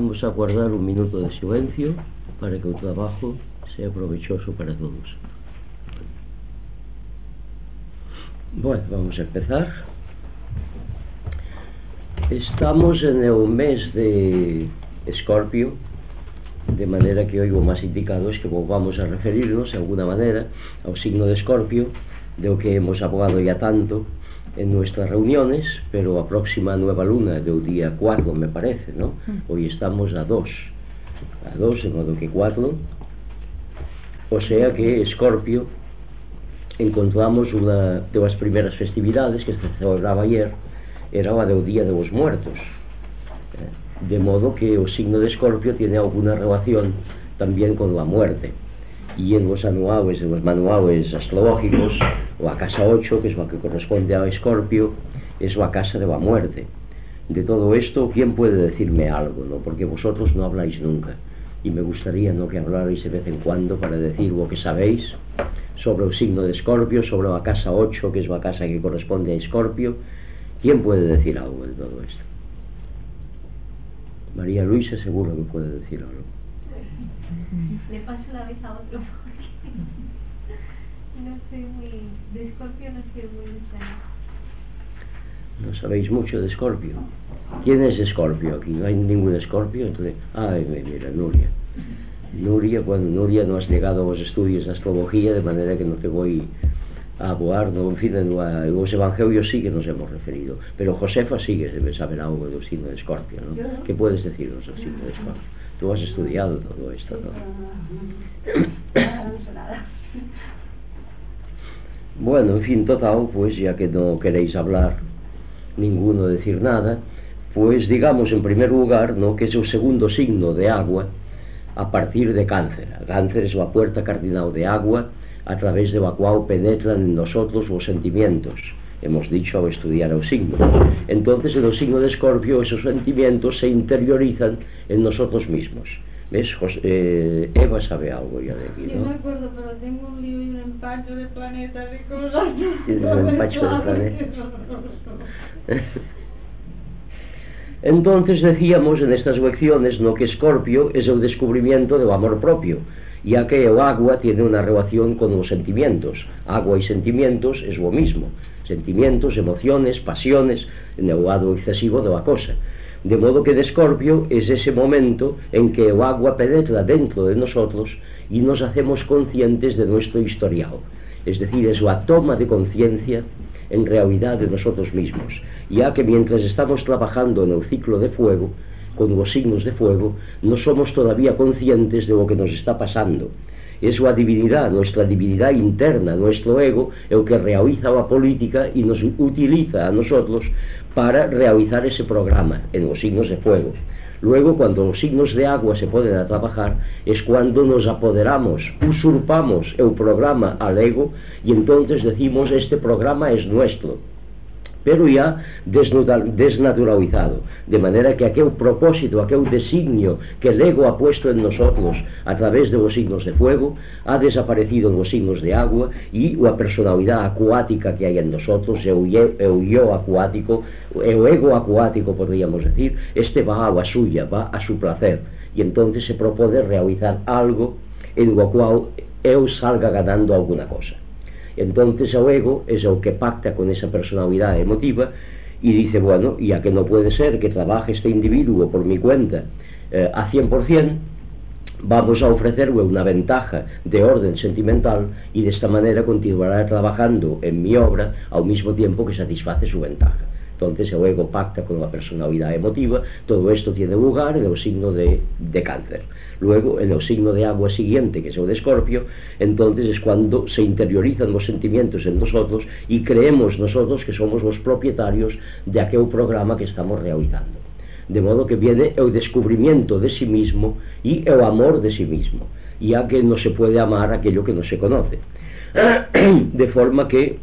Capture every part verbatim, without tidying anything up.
Vamos a guardar un minuto de silencio para que el trabajo sea provechoso para todos. Bueno, vamos a empezar. Estamos en el mes de Escorpio, de manera que hoy lo más indicado es que volvamos a referirnos de alguna manera al signo de Escorpio, de lo que hemos hablado ya tanto en nuestras reuniones, pero a próxima nueva luna del día cuatro, me parece, ¿no? Hoy estamos a dos, a dos, de modo que cuatro, o sea que Escorpio, encontramos una de las primeras festividades que se celebraba ayer, era la del Día de los Muertos, de modo que el signo de Escorpio tiene alguna relación también con la muerte. Y en los anuales, en los manuales astrológicos, la casa ocho, que es la que corresponde a Escorpio, es la casa de la muerte. De todo esto, ¿quién puede decirme algo, no? Porque vosotros no habláis nunca, y me gustaría, ¿no?, que hablarais de vez en cuando para decir lo que sabéis sobre el signo de Escorpio, sobre la casa ocho, que es la casa que corresponde a Escorpio. ¿Quién puede decir algo de todo esto? María Luisa seguro que puede decir algo. Le paso la vez a otro porque no soy muy... de Escorpio no soy muy sana. ¿No sabéis mucho de Escorpio? ¿Quién es Escorpio aquí? ¿No hay ningún Escorpio? Entonces, ay, mira, Nuria. Nuria, bueno, Nuria no has llegado a los estudios de astrología, de manera que no te voy a hablar, ¿no? En fin, en la, en los evangelios sí que nos hemos referido, pero Josefa sí que debe saber algo del signo de Escorpio, ¿no? ¿Qué puedes decirnos del signo de Escorpio? Tú has estudiado todo esto, ¿no? Bueno, en fin, total, pues ya que no queréis hablar ninguno, decir nada, pues digamos en primer lugar, ¿no?, que es el segundo signo de agua a partir de Cáncer. Cáncer es la puerta cardinal de agua, a través de la cual penetran en nosotros los sentimientos, hemos dicho al estudiar el signo. Entonces en el signo de Escorpio esos sentimientos se interiorizan en nosotros mismos. ¿Ves? José, eh, Eva sabe algo ya de aquí, ¿no? Yo me acuerdo, pero tengo un libro y un empacho de planetas y cosas. ¿Tienes un empacho de planetas? Entonces decíamos en estas lecciones, ¿no?, que Escorpio es el descubrimiento del amor propio, ya que el agua tiene una relación con los sentimientos. Agua y sentimientos es lo mismo. Sentimientos, emociones, pasiones, en el lado excesivo de la cosa. De modo que de Escorpio es ese momento en que el agua penetra dentro de nosotros y nos hacemos conscientes de nuestro historial. Es decir, es la toma de conciencia en realidad de nosotros mismos, ya que mientras estamos trabajando en el ciclo de fuego, con los signos de fuego, no somos todavía conscientes de lo que nos está pasando. Es la divinidad, nuestra divinidad interna, nuestro ego, el que realiza la política y nos utiliza a nosotros para realizar ese programa en los signos de fuego. Luego, cuando los signos de agua se ponen a trabajar, es cuando nos apoderamos, usurpamos el programa al ego y entonces decimos, este programa es nuestro, pero ya desnaturalizado, de manera que aquel propósito, aquel designio que el ego ha puesto en nosotros a través de los signos de fuego, ha desaparecido en los signos de agua, y la personalidad acuática que hay en nosotros, el yo, el yo acuático, el ego acuático podríamos decir, este va a la suya, va a su placer, y entonces se propone realizar algo en lo cual él salga ganando alguna cosa. Entonces el ego es el que pacta con esa personalidad emotiva y dice, bueno, ya que no puede ser que trabaje este individuo por mi cuenta eh, a cien por cien, vamos a ofrecerle una ventaja de orden sentimental y de esta manera continuará trabajando en mi obra al mismo tiempo que satisface su ventaja. Entonces el ego pacta con la personalidad emotiva. Todo esto tiene lugar en el signo de, de Cáncer. Luego, en el signo de agua siguiente, que es el de Escorpio, entonces es cuando se interiorizan los sentimientos en nosotros y creemos nosotros que somos los propietarios de aquel programa que estamos realizando. De modo que viene el descubrimiento de sí mismo y el amor de sí mismo, ya que no se puede amar aquello que no se conoce. De forma que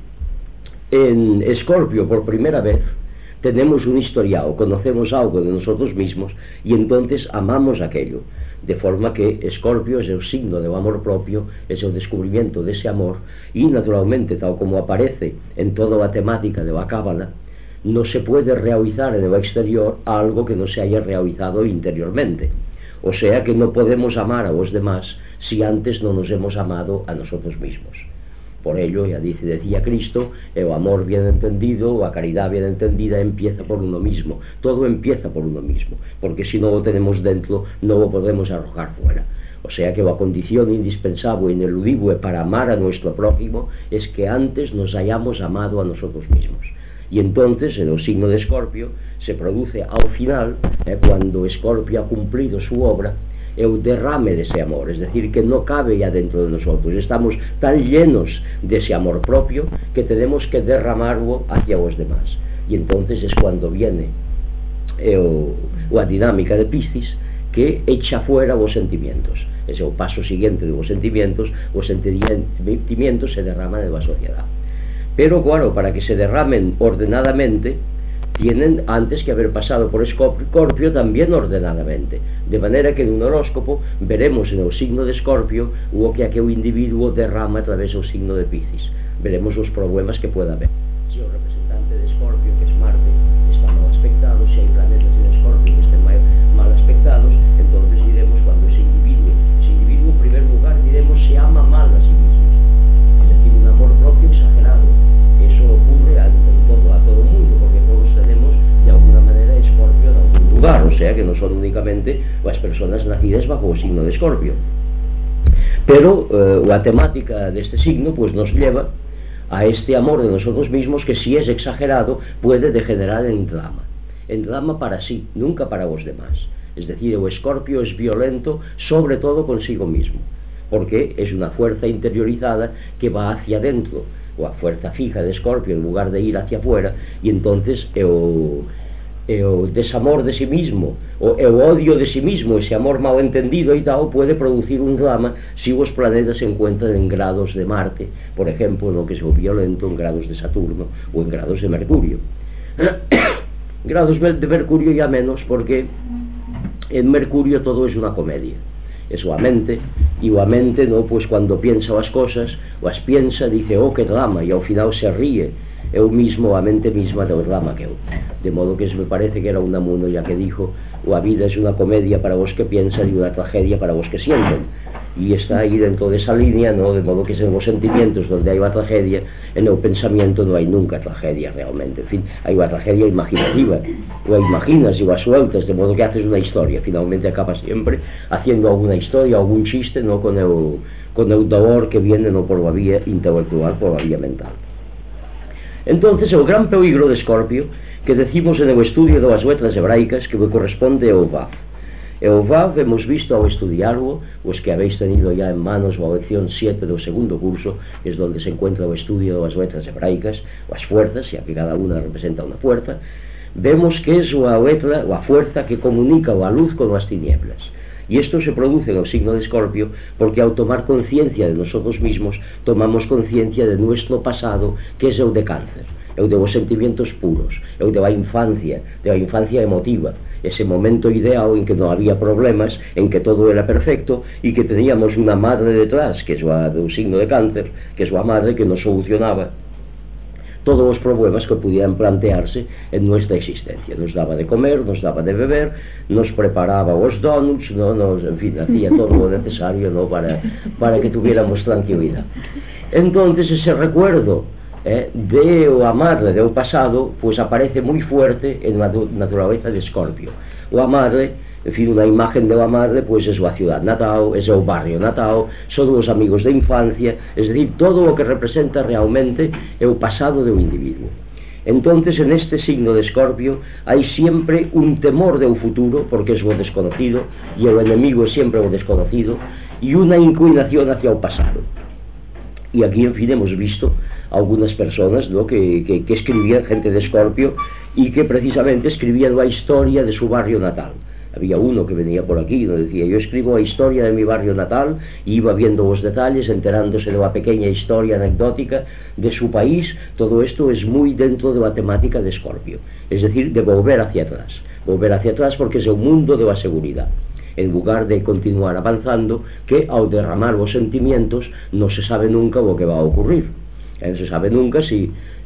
en Escorpio, por primera vez, tenemos un historial, conocemos algo de nosotros mismos y entonces amamos aquello. De forma que Escorpio es el signo del amor propio, es el descubrimiento de ese amor, y naturalmente, tal como aparece en toda la temática de la Cábala, no se puede realizar en el exterior algo que no se haya realizado interiormente. O sea que no podemos amar a los demás si antes no nos hemos amado a nosotros mismos. Por ello, ya dice, decía Cristo, el amor bien entendido, la caridad bien entendida empieza por uno mismo. Todo empieza por uno mismo, porque si no lo tenemos dentro, no lo podemos arrojar fuera. O sea que la condición indispensable e ineludible para amar a nuestro prójimo es que antes nos hayamos amado a nosotros mismos. Y entonces, en el signo de Escorpio, se produce al final, eh, cuando Escorpio ha cumplido su obra, el derrame de ese amor, es decir, que no cabe ya dentro de nosotros. Estamos tan llenos de ese amor propio que tenemos que derramarlo hacia los demás. Y entonces es cuando viene el, la dinámica de Piscis, que echa fuera los sentimientos. Es el paso siguiente de los sentimientos. Los sentimientos se derraman en la sociedad. Pero claro, para que se derramen ordenadamente, tienen antes que haber pasado por Escorpio también ordenadamente, de manera que en un horóscopo veremos en el signo de Escorpio lo que aquel individuo derrama a través del signo de Piscis. Veremos los problemas que pueda haber. Si el representante de Escorpio, que es Marte, está mal aspectado, si hay planetas en Escorpio que estén mal, mal aspectados, entonces diremos cuando ese individuo, ese individuo en primer lugar diremos se ama mal a sí mismo, es decir, un amor propio exagerado. Eso ocurre a, en todo, a todo el mundo, porque todos tenemos de alguna manera Escorpio en algún lugar, o sea que no son únicamente las personas nacidas bajo el signo de Escorpio. Pero eh, la temática de este signo pues nos lleva a este amor de nosotros mismos que, si es exagerado, puede degenerar en drama, en drama para sí, nunca para los demás. Es decir, el Escorpio es violento sobre todo consigo mismo, porque es una fuerza interiorizada que va hacia adentro, o a fuerza fija de Escorpio en lugar de ir hacia afuera, y entonces el, el desamor de sí mismo, o el odio de sí mismo, ese amor mal entendido y tal, puede producir un drama si los planetas se encuentran en grados de Marte, por ejemplo, en lo que es el violento, en grados de Saturno o en grados de Mercurio. Grados de Mercurio ya menos, porque en Mercurio todo es una comedia. Es la mente, y la mente, ¿no?, pues cuando piensa las cosas, las piensa, dice, oh, qué drama, y al final se ríe él mismo, la mente misma del drama que él. De modo que me parece que era Unamuno ya que dijo, la vida es una comedia para los que piensan y una tragedia para los que sienten. Y está ahí dentro de esa línea, ¿no?, de modo que es en los sentimientos donde hay la tragedia, en el pensamiento no hay nunca tragedia realmente. En fin, hay una tragedia imaginativa, la imaginas y la sueltas, de modo que haces una historia, finalmente acabas siempre haciendo alguna historia, algún chiste, ¿no?, con el, con el dolor que viene no por la vía intelectual, por la vía mental. Entonces, el gran peligro de Escorpio, que decimos en el estudio de las letras hebraicas, que me corresponde al Vav. El Vav hemos visto al estudiarlo, pues que habéis tenido ya en manos la lección siete del segundo curso, es donde se encuentra el estudio de las letras hebraicas, las fuerzas, ya que cada una representa una fuerza. Vemos que es la letra, la fuerza que comunica la luz con las tinieblas. Y esto se produce en el signo de Escorpio porque al tomar conciencia de nosotros mismos, tomamos conciencia de nuestro pasado, que es el de Cáncer, el de los sentimientos puros, el de la infancia, de la infancia emotiva, ese momento ideal en que no había problemas, en que todo era perfecto y que teníamos una madre detrás, que es la del signo de Cáncer, que es la madre que nos solucionaba todos los problemas que pudieran plantearse en nuestra existencia. Nos daba de comer, nos daba de beber, nos preparaba los donuts, ¿no? Nos, en fin, hacía todo lo necesario, ¿no?, para, para que tuviéramos tranquilidad. Entonces ese recuerdo eh, de la madre del pasado pues aparece muy fuerte en la naturaleza de Escorpio. La madre, en fin, una imagen de la madre pues es la ciudad natal, es el barrio natal, son los amigos de infancia, es decir, todo lo que representa realmente el pasado de un individuo. Entonces, en este signo de Escorpio hay siempre un temor del futuro, porque es lo desconocido, y el enemigo es siempre lo desconocido, y una inclinación hacia el pasado. Y aquí, en fin, hemos visto algunas personas, ¿no?, que, que, que escribían, gente de Escorpio, y que precisamente escribían la historia de su barrio natal. Había uno que venía por aquí y nos decía, yo escribo la historia de mi barrio natal, y iba viendo los detalles, enterándose de la pequeña historia anecdótica de su país. Todo esto es muy dentro de la temática de Escorpio, es decir, de volver hacia atrás, volver hacia atrás porque es el mundo de la seguridad, en lugar de continuar avanzando, que al derramar los sentimientos no se sabe nunca lo que va a ocurrir. No se sabe nunca si,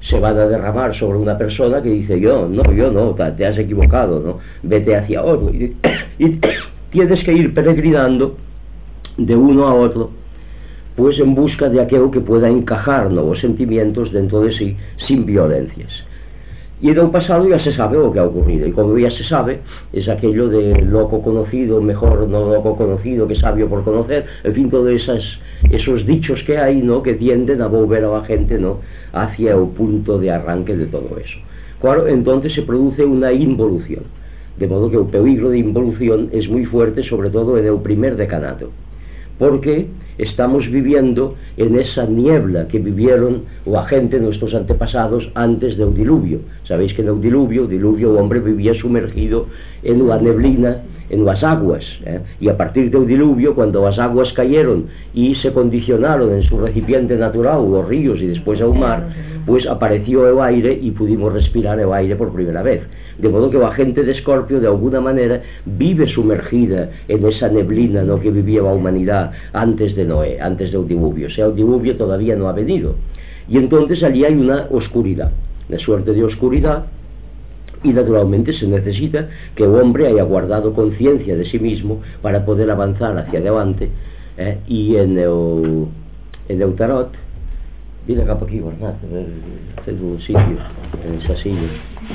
se van a derramar sobre una persona que dice yo, no, yo no, te has equivocado, ¿no? Vete hacia otro. Y, y tienes que ir peregrinando de uno a otro, pues en busca de aquello que pueda encajar nuevos sentimientos dentro de sí sin violencias. Y en el pasado ya se sabe lo que ha ocurrido, y como ya se sabe, es aquello de loco conocido, mejor no loco conocido que sabio por conocer, en fin, todos esas, esos dichos que hay, ¿no?, que tienden a volver a la gente, ¿no?, hacia el punto de arranque de todo eso. Claro, entonces se produce una involución, de modo que el peligro de involución es muy fuerte, sobre todo en el primer decanato, porque estamos viviendo en esa niebla que vivieron la gente, nuestros antepasados, antes del diluvio. Sabéis que en el diluvio, el diluvio, el hombre vivía sumergido en la neblina, en las aguas, ¿eh? Y a partir del diluvio, cuando las aguas cayeron y se condicionaron en su recipiente natural, los ríos y después el mar, pues apareció el aire y pudimos respirar el aire por primera vez. De modo que la gente de Escorpio, de alguna manera, vive sumergida en esa neblina, ¿no?, que vivía la humanidad antes de Noé, antes del diluvio. O sea, el diluvio todavía no ha venido. Y entonces allí hay una oscuridad, una suerte de oscuridad, y naturalmente se necesita que el hombre haya guardado conciencia de sí mismo para poder avanzar hacia adelante, ¿eh? Y en el, en el tarot, viene acá por aquí, Bernat, haced un sitio en esa silla.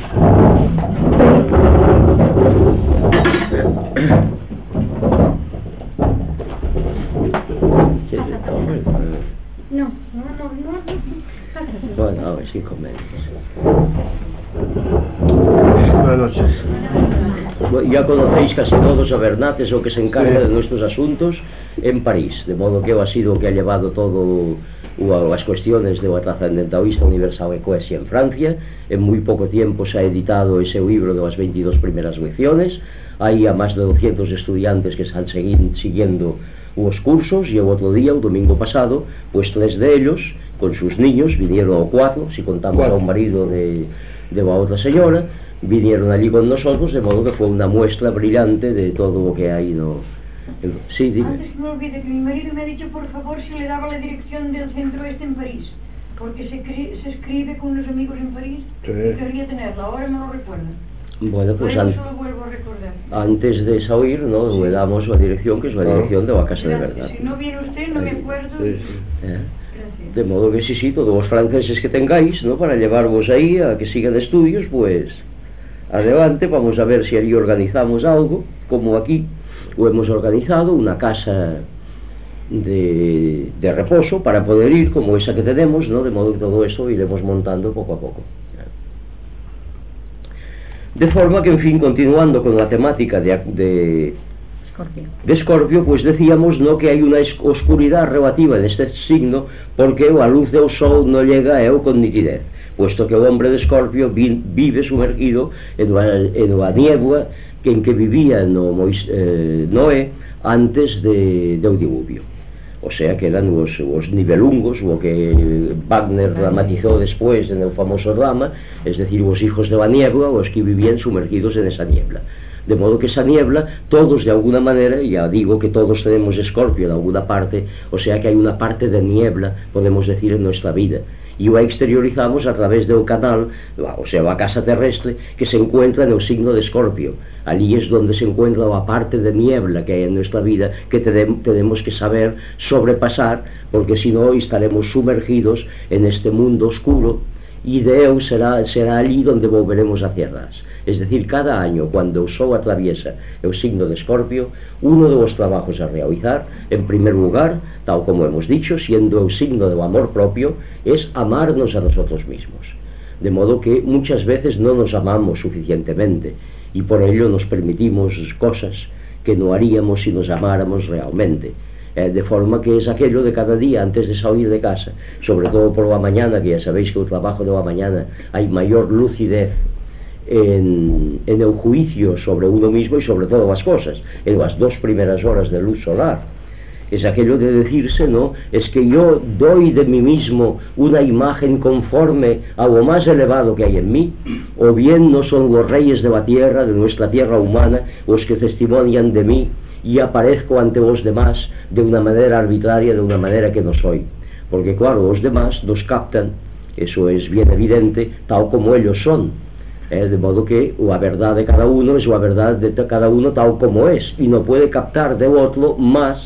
No, no, no, no. Bueno, a ver, sin comentarios. Buenas noches. Bueno, ya conocéis casi todos a Bernat, es el que se encarga sí. de nuestros asuntos en París, de modo que él ha sido el que ha llevado todo las cuestiones de la trascendentalista universal Ecclesia en Francia. En muy poco tiempo se ha editado ese libro de las veintidós primeras lecciones. Hay a más de doscientos estudiantes que están siguiendo los cursos, y el otro día, el domingo pasado, pues tres de ellos, con sus niños, vinieron, o cuatro, si contamos a un marido de, de la otra señora, vinieron allí con nosotros, de modo que fue una muestra brillante de todo lo que hay, ¿no? Sí, dime. Antes que me olvide, que mi marido me ha dicho por favor si le daba la dirección del centro este en París, porque se, se escribe con unos amigos en París, sí. Y quería tenerla, ahora me lo recuerda. Bueno, pues an solo vuelvo a recordar. Antes de salir, ¿no?, sí. Le damos la dirección, que es la dirección de la Casa Gracias. de Verdad. Si no viene usted, no me acuerdo. Sí, sí. ¿Eh? De modo que sí, sí, todos los franceses que tengáis, ¿no?, para llevarvos ahí a que sigan estudios, pues adelante. Vamos a ver si allí organizamos algo, como aquí o hemos organizado una casa de, de reposo para poder ir, como esa que tenemos, ¿no?, de modo que todo eso iremos montando poco a poco. De forma que, en fin, continuando con la temática de, de, Escorpio. de Escorpio, pues decíamos, ¿no?, que hay una oscuridad relativa en este signo, porque la luz del sol no llega a él con nitidez, puesto que el hombre de Escorpio vi, vive sumergido en la, en la niebla en que vivía no, eh, Noé antes de, del diluvio. O sea que eran los, los nivelungos, lo que Wagner dramatizó después en el famoso drama, es decir, los hijos de la niebla, los que vivían sumergidos en esa niebla. De modo que esa niebla, todos de alguna manera, ya digo que todos tenemos Escorpio en alguna parte, o sea que hay una parte de niebla, podemos decir, en nuestra vida, y la exteriorizamos a través del canal, o sea, la casa terrestre, que se encuentra en el signo de Escorpio. Allí es donde se encuentra la parte de niebla que hay en nuestra vida, que tenemos que saber sobrepasar, porque si no estaremos sumergidos en este mundo oscuro, y de él será, será allí donde volveremos hacia atrás. Es decir, cada año, cuando el sol atraviesa el signo de Escorpio, uno de los trabajos a realizar, en primer lugar, tal como hemos dicho, siendo el signo del amor propio, es amarnos a nosotros mismos. De modo que muchas veces no nos amamos suficientemente, y por ello nos permitimos cosas que no haríamos si nos amáramos realmente. Eh, de forma que es aquello de cada día antes de salir de casa, sobre todo por la mañana, que ya sabéis que el trabajo de la mañana hay mayor lucidez en, en el juicio sobre uno mismo y sobre todas las cosas, en las dos primeras horas de luz solar. Es aquello de decirse, ¿no?, es que yo doy de mí mismo una imagen conforme a lo más elevado que hay en mí, o bien no son los reyes de la tierra, de nuestra tierra humana, los que testimonian de mí, y aparezco ante los demás de una manera arbitraria, de una manera que no soy. Porque claro, los demás nos captan eso es bien evidente, tal como ellos son, eh, de modo que a verdad de cada uno es a verdad de cada uno tal como es, y no puede captar de otro más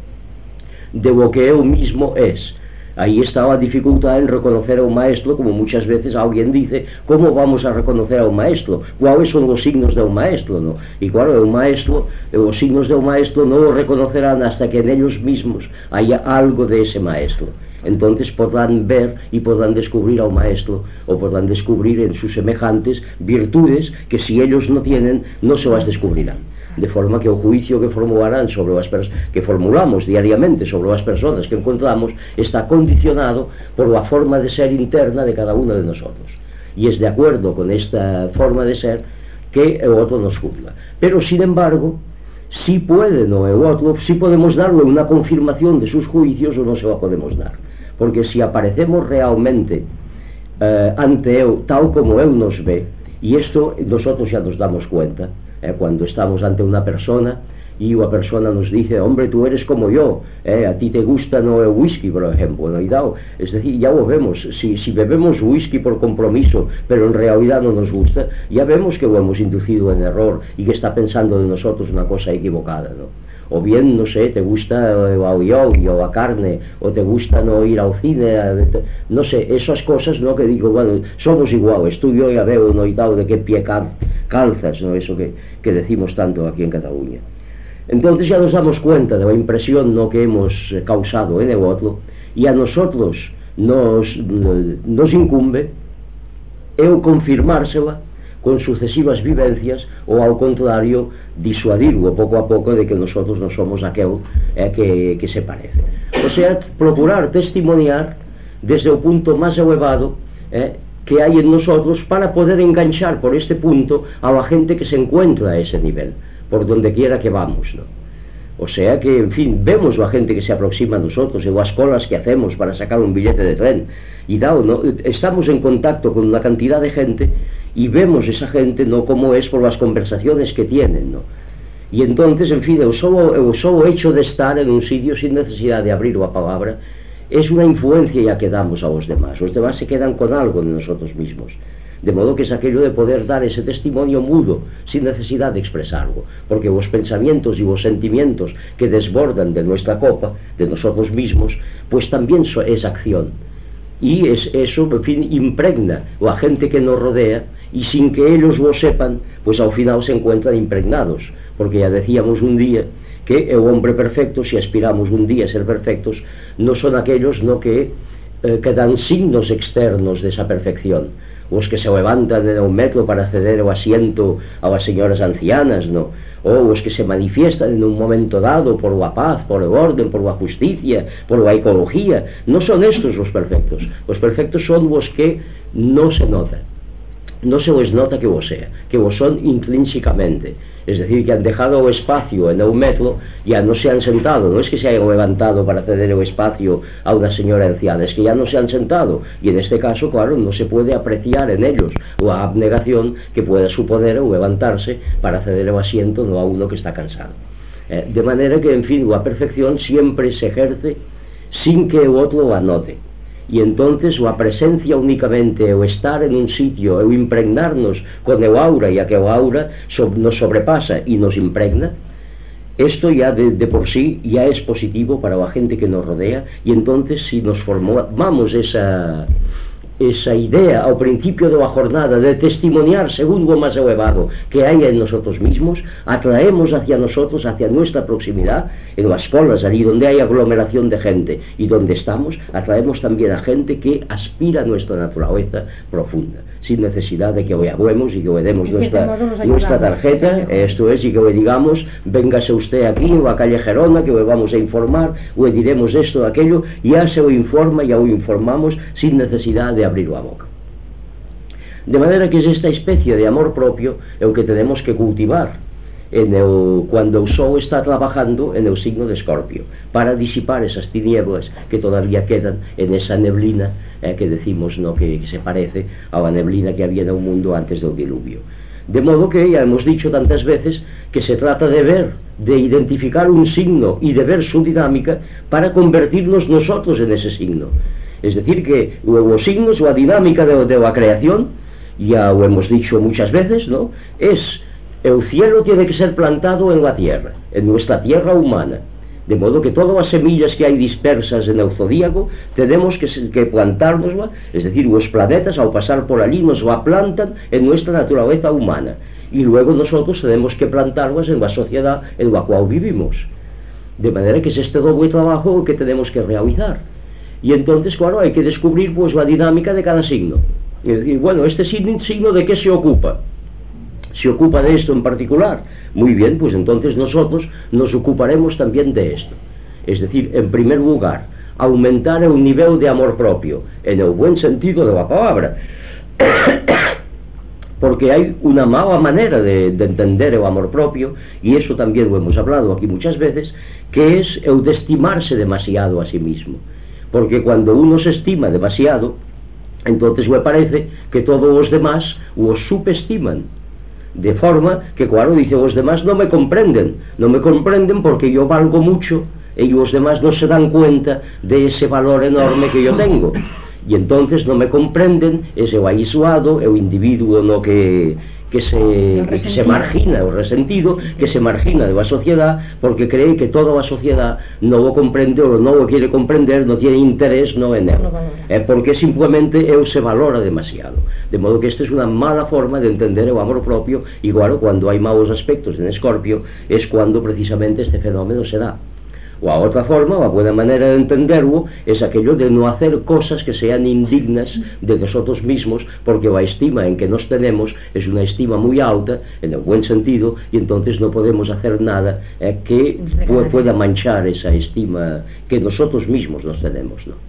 de lo que él mismo es. Ahí está la dificultad en reconocer a un maestro, como muchas veces alguien dice, ¿cómo vamos a reconocer a un maestro? ¿Cuáles son los signos de un maestro? ¿No? Y claro, un maestro, los signos de un maestro no lo reconocerán hasta que en ellos mismos haya algo de ese maestro. Entonces podrán ver y podrán descubrir a un maestro, o podrán descubrir en sus semejantes virtudes que si ellos no tienen, no se las descubrirán. De forma que el juicio que formularán sobre las que formulamos diariamente sobre las personas que encontramos está condicionado por la forma de ser interna de cada uno de nosotros, y es de acuerdo con esta forma de ser que el otro nos juzga. Pero sin embargo, si puede no el otro, si podemos darle una confirmación de sus juicios o no se la podemos dar, porque si aparecemos realmente eh, ante él tal como él nos ve, y esto nosotros ya nos damos cuenta, Eh, cuando estamos ante una persona y una persona nos dice, hombre, tú eres como yo, eh, a ti te gusta no el whisky, por ejemplo, ¿no? Y dado, es decir, ya lo vemos, si, si bebemos whisky por compromiso, pero en realidad no nos gusta, ya vemos que lo hemos inducido en error y que está pensando de nosotros una cosa equivocada, ¿no? O bien, no sé, te gusta el aoyogi o la carne, o te gusta no ir al cine, a, no sé, esas cosas, ¿no? Que digo, bueno, somos iguales, tú y yo ya veo, ¿no? Y tal, de qué pie cal, calzas, ¿no? Eso que, que decimos tanto aquí en Cataluña. Entonces ya nos damos cuenta de la impresión, ¿no? Que hemos causado en el otro, y a nosotros nos, nos incumbe el confirmársela con sucesivas vivencias, o al contrario, disuadirlo poco a poco de que nosotros no somos aquel eh, que, que se parece. O sea, procurar testimoniar desde el punto más elevado eh, que hay en nosotros, para poder enganchar por este punto a la gente que se encuentra a ese nivel, por donde quiera que vamos, ¿no? O sea que, en fin, vemos la gente que se aproxima a nosotros, en las colas que hacemos para sacar un billete de tren y tal, ¿no? Estamos en contacto con una cantidad de gente y vemos esa gente, ¿no?, como es por las conversaciones que tienen, ¿no? Y entonces, en fin, el solo, el solo hecho de estar en un sitio sin necesidad de abrir la palabra es una influencia ya que damos a los demás. Los demás se quedan con algo de nosotros mismos. De modo que es aquello de poder dar ese testimonio mudo, sin necesidad de expresarlo, porque los pensamientos y los sentimientos que desbordan de nuestra copa, de nosotros mismos, pues también es acción. Y es, eso, en fin, impregna la gente que nos rodea, y sin que ellos lo sepan, pues al final se encuentran impregnados, porque ya decíamos un día que el hombre perfecto, si aspiramos un día a ser perfectos, no son aquellos, no que, eh, que dan signos externos de esa perfección, los que se levantan en un metro para ceder el asiento a las señoras ancianas, no, o los que se manifiestan en un momento dado por la paz, por el orden, por la justicia, por la ecología. No son estos los perfectos. Los perfectos son los que no se notan, no se les nota que lo sea, que lo son intrínsecamente, es decir, que han dejado el espacio en un metro, ya no se han sentado, no es que se hayan levantado para ceder el espacio a una señora anciana, es que ya no se han sentado, y en este caso, claro, no se puede apreciar en ellos la abnegación que pueda suponer o levantarse para ceder el asiento, no a uno que está cansado. Eh, de manera que, en fin, la perfección siempre se ejerce sin que el otro la note. Y entonces la presencia únicamente, o estar en un sitio, o impregnarnos con el aura, ya que el aura nos sobrepasa y nos impregna, esto ya de, de por sí ya es positivo para la gente que nos rodea. Y entonces, si nos formamos esa, esa idea al principio de la jornada de testimoniar según lo más elevado que hay en nosotros mismos, atraemos hacia nosotros, hacia nuestra proximidad, en las colas, allí donde hay aglomeración de gente y donde estamos, atraemos también a gente que aspira a nuestra naturaleza profunda, sin necesidad de que le hablemos y que le demos nuestra, nuestra tarjeta, esto es, y que le digamos, véngase usted aquí en la calle Gerona, que le vamos a informar, o le diremos esto o aquello, ya se lo informa, ya lo informamos, sin necesidad de abrir la boca. De manera que es esta especie de amor propio el que tenemos que cultivar en el, cuando el sol está trabajando en el signo de Escorpio, para disipar esas tinieblas que todavía quedan en esa neblina eh, que decimos, ¿no?, que, que se parece a la neblina que había en el mundo antes del diluvio. De modo que ya hemos dicho tantas veces que se trata de ver, de identificar un signo y de ver su dinámica para convertirnos nosotros en ese signo. Es decir, que los signos, la dinámica de, de la creación, ya lo hemos dicho muchas veces, ¿no? Es, el cielo tiene que ser plantado en la tierra, en nuestra tierra humana, de modo que todas las semillas que hay dispersas en el zodíaco tenemos que, que plantárnoslas, es decir, los planetas al pasar por allí nos la plantan en nuestra naturaleza humana, y luego nosotros tenemos que plantarlas en la sociedad en la cual vivimos, de manera que es este doble trabajo que tenemos que realizar. Y entonces, claro, hay que descubrir pues la dinámica de cada signo. Y decir, bueno, este signo ¿de qué se ocupa? ¿Se ocupa de esto en particular? Muy bien, pues entonces nosotros nos ocuparemos también de esto. Es decir, en primer lugar, aumentar el nivel de amor propio, en el buen sentido de la palabra. Porque hay una mala manera de, de entender el amor propio, y eso también lo hemos hablado aquí muchas veces, que es el de estimarse demasiado a sí mismo. Porque cuando uno se estima demasiado, entonces me parece que todos los demás los subestiman, de forma que, claro, dice, los demás no me comprenden, no me comprenden porque yo valgo mucho, y los demás no se dan cuenta de ese valor enorme que yo tengo, y entonces no me comprenden, es el aislado, el individuo no que... que se, que se margina, o resentido, que se margina de la sociedad porque cree que toda la sociedad no lo comprende o no lo quiere comprender, no tiene interés no en él, eh, porque simplemente él se valora demasiado. De modo que esta es una mala forma de entender el amor propio, y claro, cuando hay malos aspectos en Escorpio es cuando precisamente este fenómeno se da. O a otra forma, la buena manera de entenderlo es aquello de no hacer cosas que sean indignas de nosotros mismos, porque la estima en que nos tenemos es una estima muy alta, en el buen sentido, y entonces no podemos hacer nada eh, que pueda manchar esa estima que nosotros mismos nos tenemos, ¿no?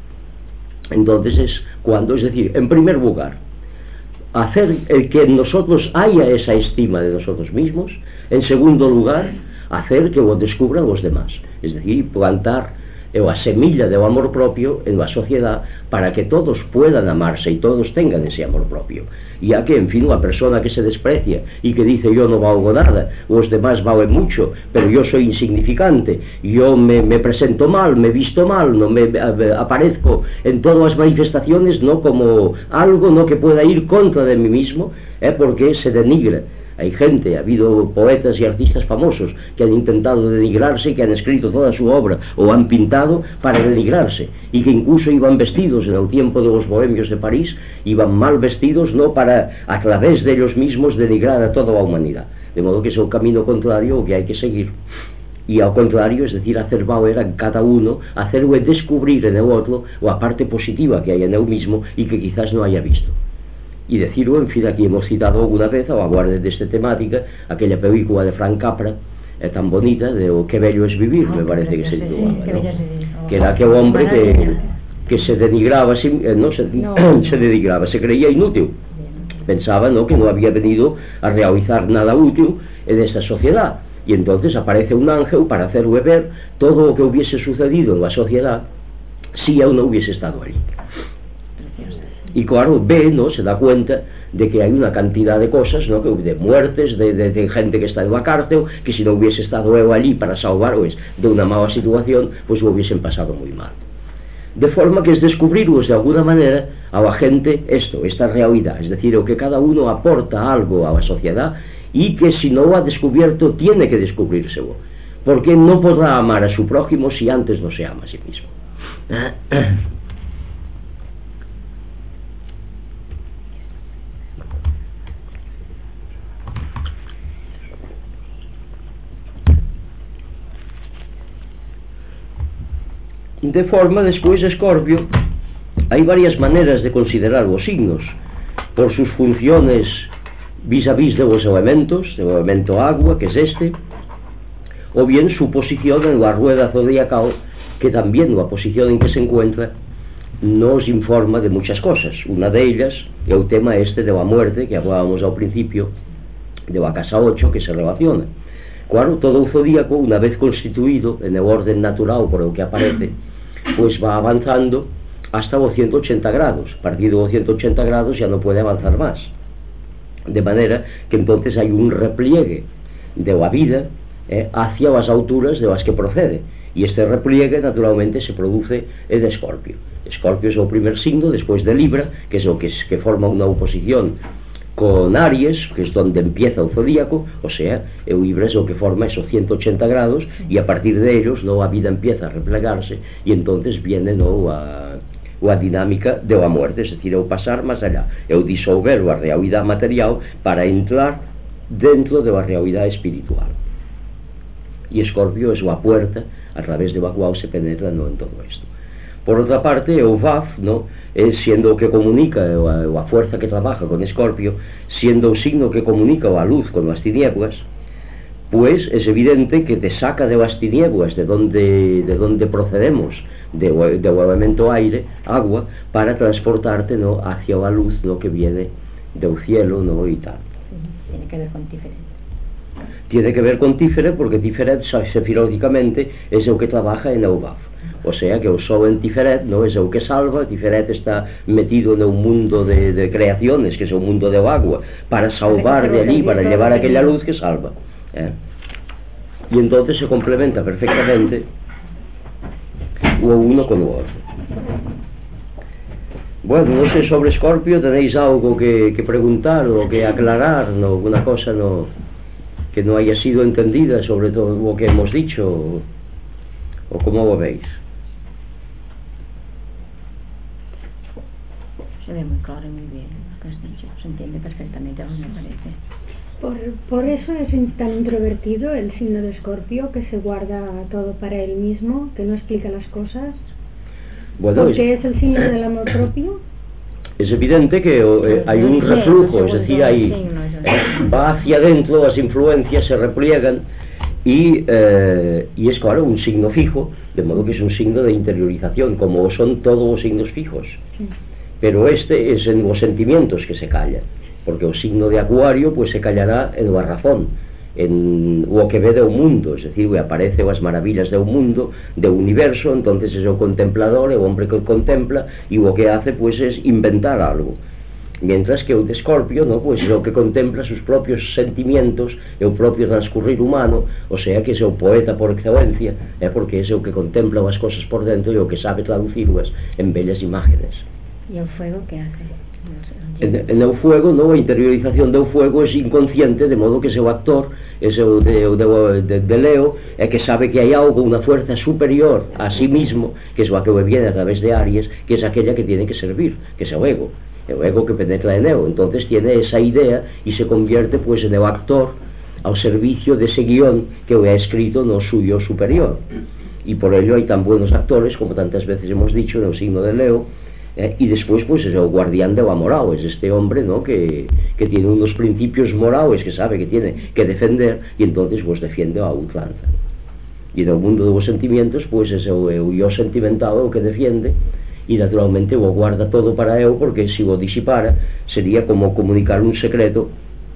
Entonces es cuando, es decir, en primer lugar, hacer el que en nosotros haya esa estima de nosotros mismos. En segundo lugar, hacer que lo descubran los demás, es decir, plantar la semilla del amor propio en la sociedad para que todos puedan amarse y todos tengan ese amor propio, ya que, en fin, la persona que se desprecia y que dice yo no valgo nada, los demás valen mucho, pero yo soy insignificante, yo me, me presento mal, me visto mal, no me aparezco en todas las manifestaciones no como algo no que pueda ir contra de mí mismo, eh, porque se denigra. Hay gente, ha habido poetas y artistas famosos que han intentado denigrarse, que han escrito toda su obra o han pintado para denigrarse, y que incluso iban vestidos en el tiempo de los bohemios de París, iban mal vestidos, no para a través de ellos mismos denigrar a toda la humanidad. De modo que es el camino contrario que hay que seguir. Y al contrario, es decir, hacer valer a cada uno, hacerlo descubrir en el otro la parte positiva que hay en él mismo y que quizás no haya visto. Y decirlo, en fin, aquí hemos citado alguna vez, a la guardia de esta temática, aquella película de Frank Capra, eh, tan bonita, de oh, Qué bello es vivir, me parece que se titulaba, ¿no? Que era aquel hombre que, que se denigraba, eh, no, se, no. se denigraba, se creía inútil, pensaba, ¿no?, que no había venido a realizar nada útil en esta sociedad, y entonces aparece un ángel para hacerle ver todo lo que hubiese sucedido en la sociedad si aún no hubiese estado allí. Y claro, ve, ¿no?, se da cuenta de que hay una cantidad de cosas, ¿no?, de muertes, de, de, de gente que está en la cárcel, que si no hubiese estado él allí para salvarles de una mala situación, pues lo hubiesen pasado muy mal. De forma que es descubrirlos de alguna manera a la gente esto, esta realidad, es decir, o que cada uno aporta algo a la sociedad y que si no lo ha descubierto tiene que descubrírselo, porque no podrá amar a su prójimo si antes no se ama a sí mismo. De forma, después, Escorpio, hay varias maneras de considerar los signos, por sus funciones vis a vis de los elementos, del elemento agua, que es este, o bien su posición en la rueda zodiacal, que también la posición en que se encuentra nos informa de muchas cosas. Una de ellas, el tema este de la muerte, que hablábamos al principio, de la casa ocho, que se relaciona. Claro, todo un zodíaco, una vez constituido en el orden natural por el que aparece, pues va avanzando hasta los ciento ochenta grados. A partir de los ciento ochenta grados ya no puede avanzar más. De manera que entonces hay un repliegue de la vida eh, hacia as alturas de as que procede, e este repliegue naturalmente se produce en Escorpio. Escorpio é o primer signo despois de Libra, que é o que, que forma unha oposición con Aries, que es donde empieza o zodíaco, o sea, o Libra es o que forma esos ciento ochenta grados, y a partir de ellos, no, a vida empieza a replegarse, y entonces viene, no, a, a dinámica de a muerte, es decir, o pasar más allá, o disolver a realidad material para entrar dentro de la realidad espiritual. Y Escorpio es la puerta a través de la cual se penetra, no, en todo esto. Por otra parte, o Vav, ¿no?, es siendo o que comunica, o a, o a fuerza que trabaja con Escorpio, siendo o signo que comunica o a luz con las tinieblas, pues es evidente que te saca de las tinieblas, de donde, de donde procedemos, de, de o elemento aire, agua, para transportarte, ¿no?, hacia la luz, ¿no?, que viene del cielo, ¿no?, y tal. Tiene que ver con Tiferet. Tiene que ver con Tiferet, porque Tiferet, sefirológicamente, es el que trabaja en el Vav. O sea que o Sol en Tiferet, no, es el que salva. Tiferet está metido en un mundo de, de creaciones, que es un mundo de agua, para salvar de allí, para llevar aquella luz que salva, ¿eh? Y entonces se complementa perfectamente o uno con el otro. Bueno, no sé, sobre Escorpio, ¿tenéis algo que, que preguntar o que aclarar, no, alguna cosa no, que no haya sido entendida sobre todo lo que hemos dicho, o, o cómo lo veis? Se ve muy claro y muy bien lo que has dicho, se entiende perfectamente, me parece. Por, por eso es tan introvertido el signo de Escorpio, que se guarda todo para él mismo, que no explica las cosas. Bueno, porque es, es el signo del amor propio. Es evidente que eh, hay un reflujo, es decir, hay, va hacia adentro, las influencias se repliegan y, eh, y es claro, un signo fijo, de modo que es un signo de interiorización, como son todos los signos fijos. Sí. Pero este es en los sentimientos que se calla, porque el signo de Acuario pues se callará en la razón, en lo que ve de un mundo, es decir, que aparece las maravillas de un mundo, de un universo, entonces es el contemplador, el hombre que contempla, y lo que hace pues es inventar algo. Mientras que el de Escorpio, ¿no?, pues es el que contempla sus propios sentimientos, el propio transcurrir humano, o sea que es el poeta por excelencia, ¿eh?, porque es el que contempla las cosas por dentro y el que sabe traducirlas en bellas imágenes. ¿Y el fuego qué hace? En, en el fuego, no, la interiorización del fuego es inconsciente, de modo que es el actor, es el de, de, de, de Leo, el que sabe que hay algo, una fuerza superior a sí mismo, que es la que viene a través de Aries, que es aquella que tiene que servir, que es el ego, el ego que penetra en Leo. Entonces tiene esa idea y se convierte pues en el actor al servicio de ese guión que ha escrito, no, suyo superior. Y por ello hay tan buenos actores, como tantas veces hemos dicho, en el signo de Leo. Eh, y después pues es el guardián de la moral, es este hombre, ¿no?, que, que tiene unos principios morales que sabe que tiene que defender, y entonces pues defiende a ultranza. Y en el mundo de los sentimientos pues es el, el yo sentimental el que defiende, y naturalmente lo guarda todo para él, porque si lo disipara sería como comunicar un secreto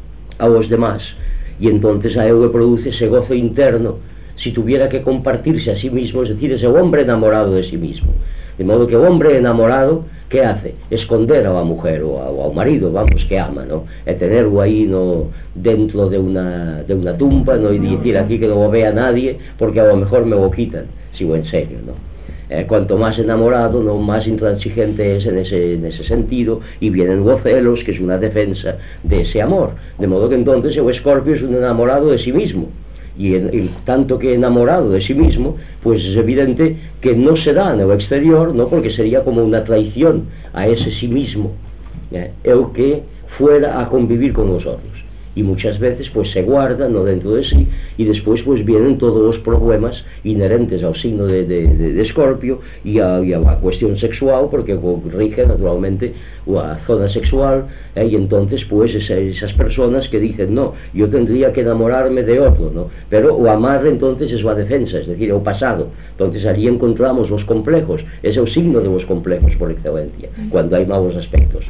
a los demás, y entonces a él le produce ese gozo interno si tuviera que compartirse a sí mismo, es decir, es el hombre enamorado de sí mismo. De modo que el hombre enamorado, ¿qué hace? Esconder a la mujer o, a, o al marido, vamos, que ama, ¿no? El tenerlo ahí, ¿no?, dentro de una, de una tumba, ¿no?, y decir aquí que no lo vea nadie, porque a lo mejor me lo quitan, sigo en serio, ¿no? Eh, cuanto más enamorado, ¿no?, más intransigente es en ese, en ese sentido, y vienen los celos, que es una defensa de ese amor. De modo que entonces el Escorpio es un enamorado de sí mismo. Y en, en tanto que enamorado de sí mismo, pues es evidente que no se da en el exterior, ¿no?, porque sería como una traición a ese sí mismo, ¿eh?, el que fuera a convivir con nosotros. Y muchas veces pues se guarda, ¿no?, dentro de sí, y después pues vienen todos los problemas inherentes al signo de, de, de, de Escorpio y a, y a la cuestión sexual, porque rige naturalmente la zona sexual, ¿eh?, y entonces pues esa, esas personas que dicen no, yo tendría que enamorarme de otro, ¿no?, pero o amar entonces es la defensa, es decir, el pasado. Entonces allí encontramos los complejos, es el signo de los complejos por excelencia, cuando hay malos aspectos.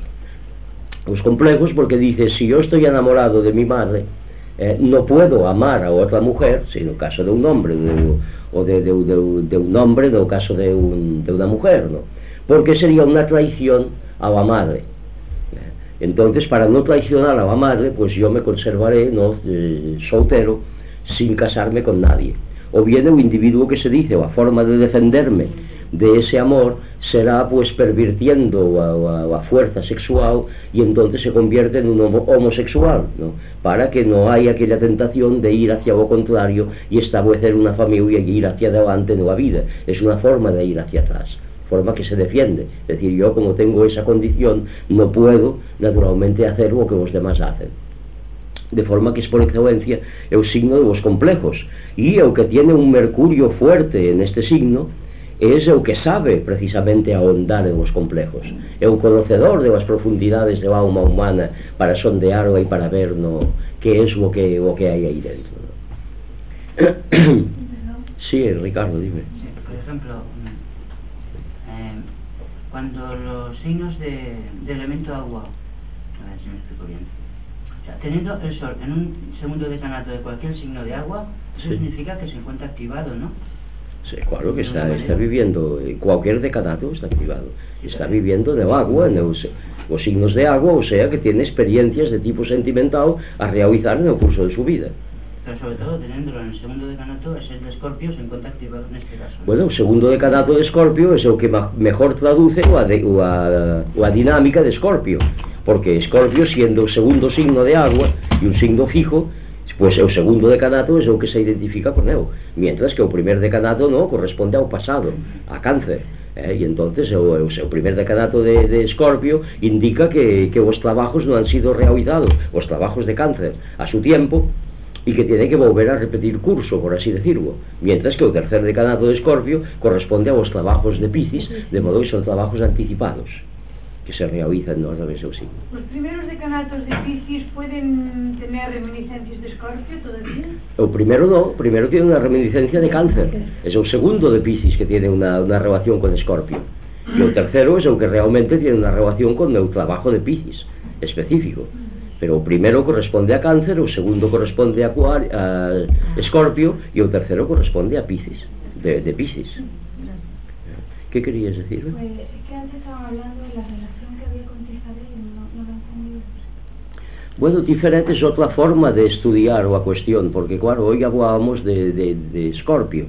Los complejos, porque dice, si yo estoy enamorado de mi madre, eh, no puedo amar a otra mujer, si en el caso de un hombre, de, o de, de, de, de un hombre, en el caso de, un, de una mujer, ¿no?, porque sería una traición a la madre. Entonces, para no traicionar a la madre, pues yo me conservaré, ¿no?, eh, soltero, sin casarme con nadie. O bien o individuo que se dice, o a forma de defenderme de ese amor, será pues pervirtiendo a, a, a fuerza sexual y entonces se convierte en un homo, homosexual, ¿no? Para que no haya aquella tentación de ir hacia lo contrario y establecer una familia y ir hacia adelante en la vida. Es una forma de ir hacia atrás, forma que se defiende. Es decir, yo como tengo esa condición no puedo naturalmente hacer lo que los demás hacen. De forma que es por excelencia el signo de los complejos, y el que tiene un Mercurio fuerte en este signo es el que sabe precisamente ahondar en los complejos, el conocedor de las profundidades del alma humana para sondearla y para ver, ¿no?, qué es lo que, lo que hay ahí dentro, ¿no? Sí, Ricardo, dime. Sí, por ejemplo, eh, cuando los signos de, de elemento agua, a ver si me explico bien, o sea, teniendo el Sol en un segundo decanato de cualquier signo de agua, eso sí significa que se encuentra activado, ¿no? Sí, claro que está, está viviendo, cualquier decanato está activado, está viviendo en el agua, en los, los signos de agua, o sea que tiene experiencias de tipo sentimental a realizar en el curso de su vida. Pero sobre todo teniéndolo en el segundo decanato, es el de Escorpio, se encuentra activado en este caso. Bueno, el segundo decanato de Escorpio es el que mejor traduce la, de, la, la dinámica de Escorpio, porque Escorpio, siendo el segundo signo de agua y un signo fijo, pues el segundo decanato es el que se identifica con él, mientras que el primer decanato no corresponde al pasado, a Cáncer, ¿eh? Y entonces el, el, el primer decanato de, de Escorpio indica que, que los trabajos no han sido realizados, los trabajos de Cáncer, a su tiempo, y que tiene que volver a repetir curso, por así decirlo, mientras que el tercer decanato de Escorpio corresponde a los trabajos de Piscis, de modo que son trabajos anticipados que se realizan, ¿no?, a través del signo. ¿Los primeros decanatos de Piscis pueden tener reminiscencias de Escorpio todavía? El primero no, el primero tiene una reminiscencia de Cáncer, es el segundo de Piscis que tiene una, una relación con Escorpio, y el tercero es el que realmente tiene una relación con el trabajo de Piscis específico, pero el primero corresponde a Cáncer, el segundo corresponde a, Acuario, a Escorpio, y el tercero corresponde a Piscis, de, de Piscis. ¿Qué querías decir? Pues es que antes estaban hablando de la relación que había con Tiferet y no, no lo he entendido. Bueno, Tiferet es otra forma de estudiar la cuestión, porque claro, hoy hablábamos de, de, de Escorpio.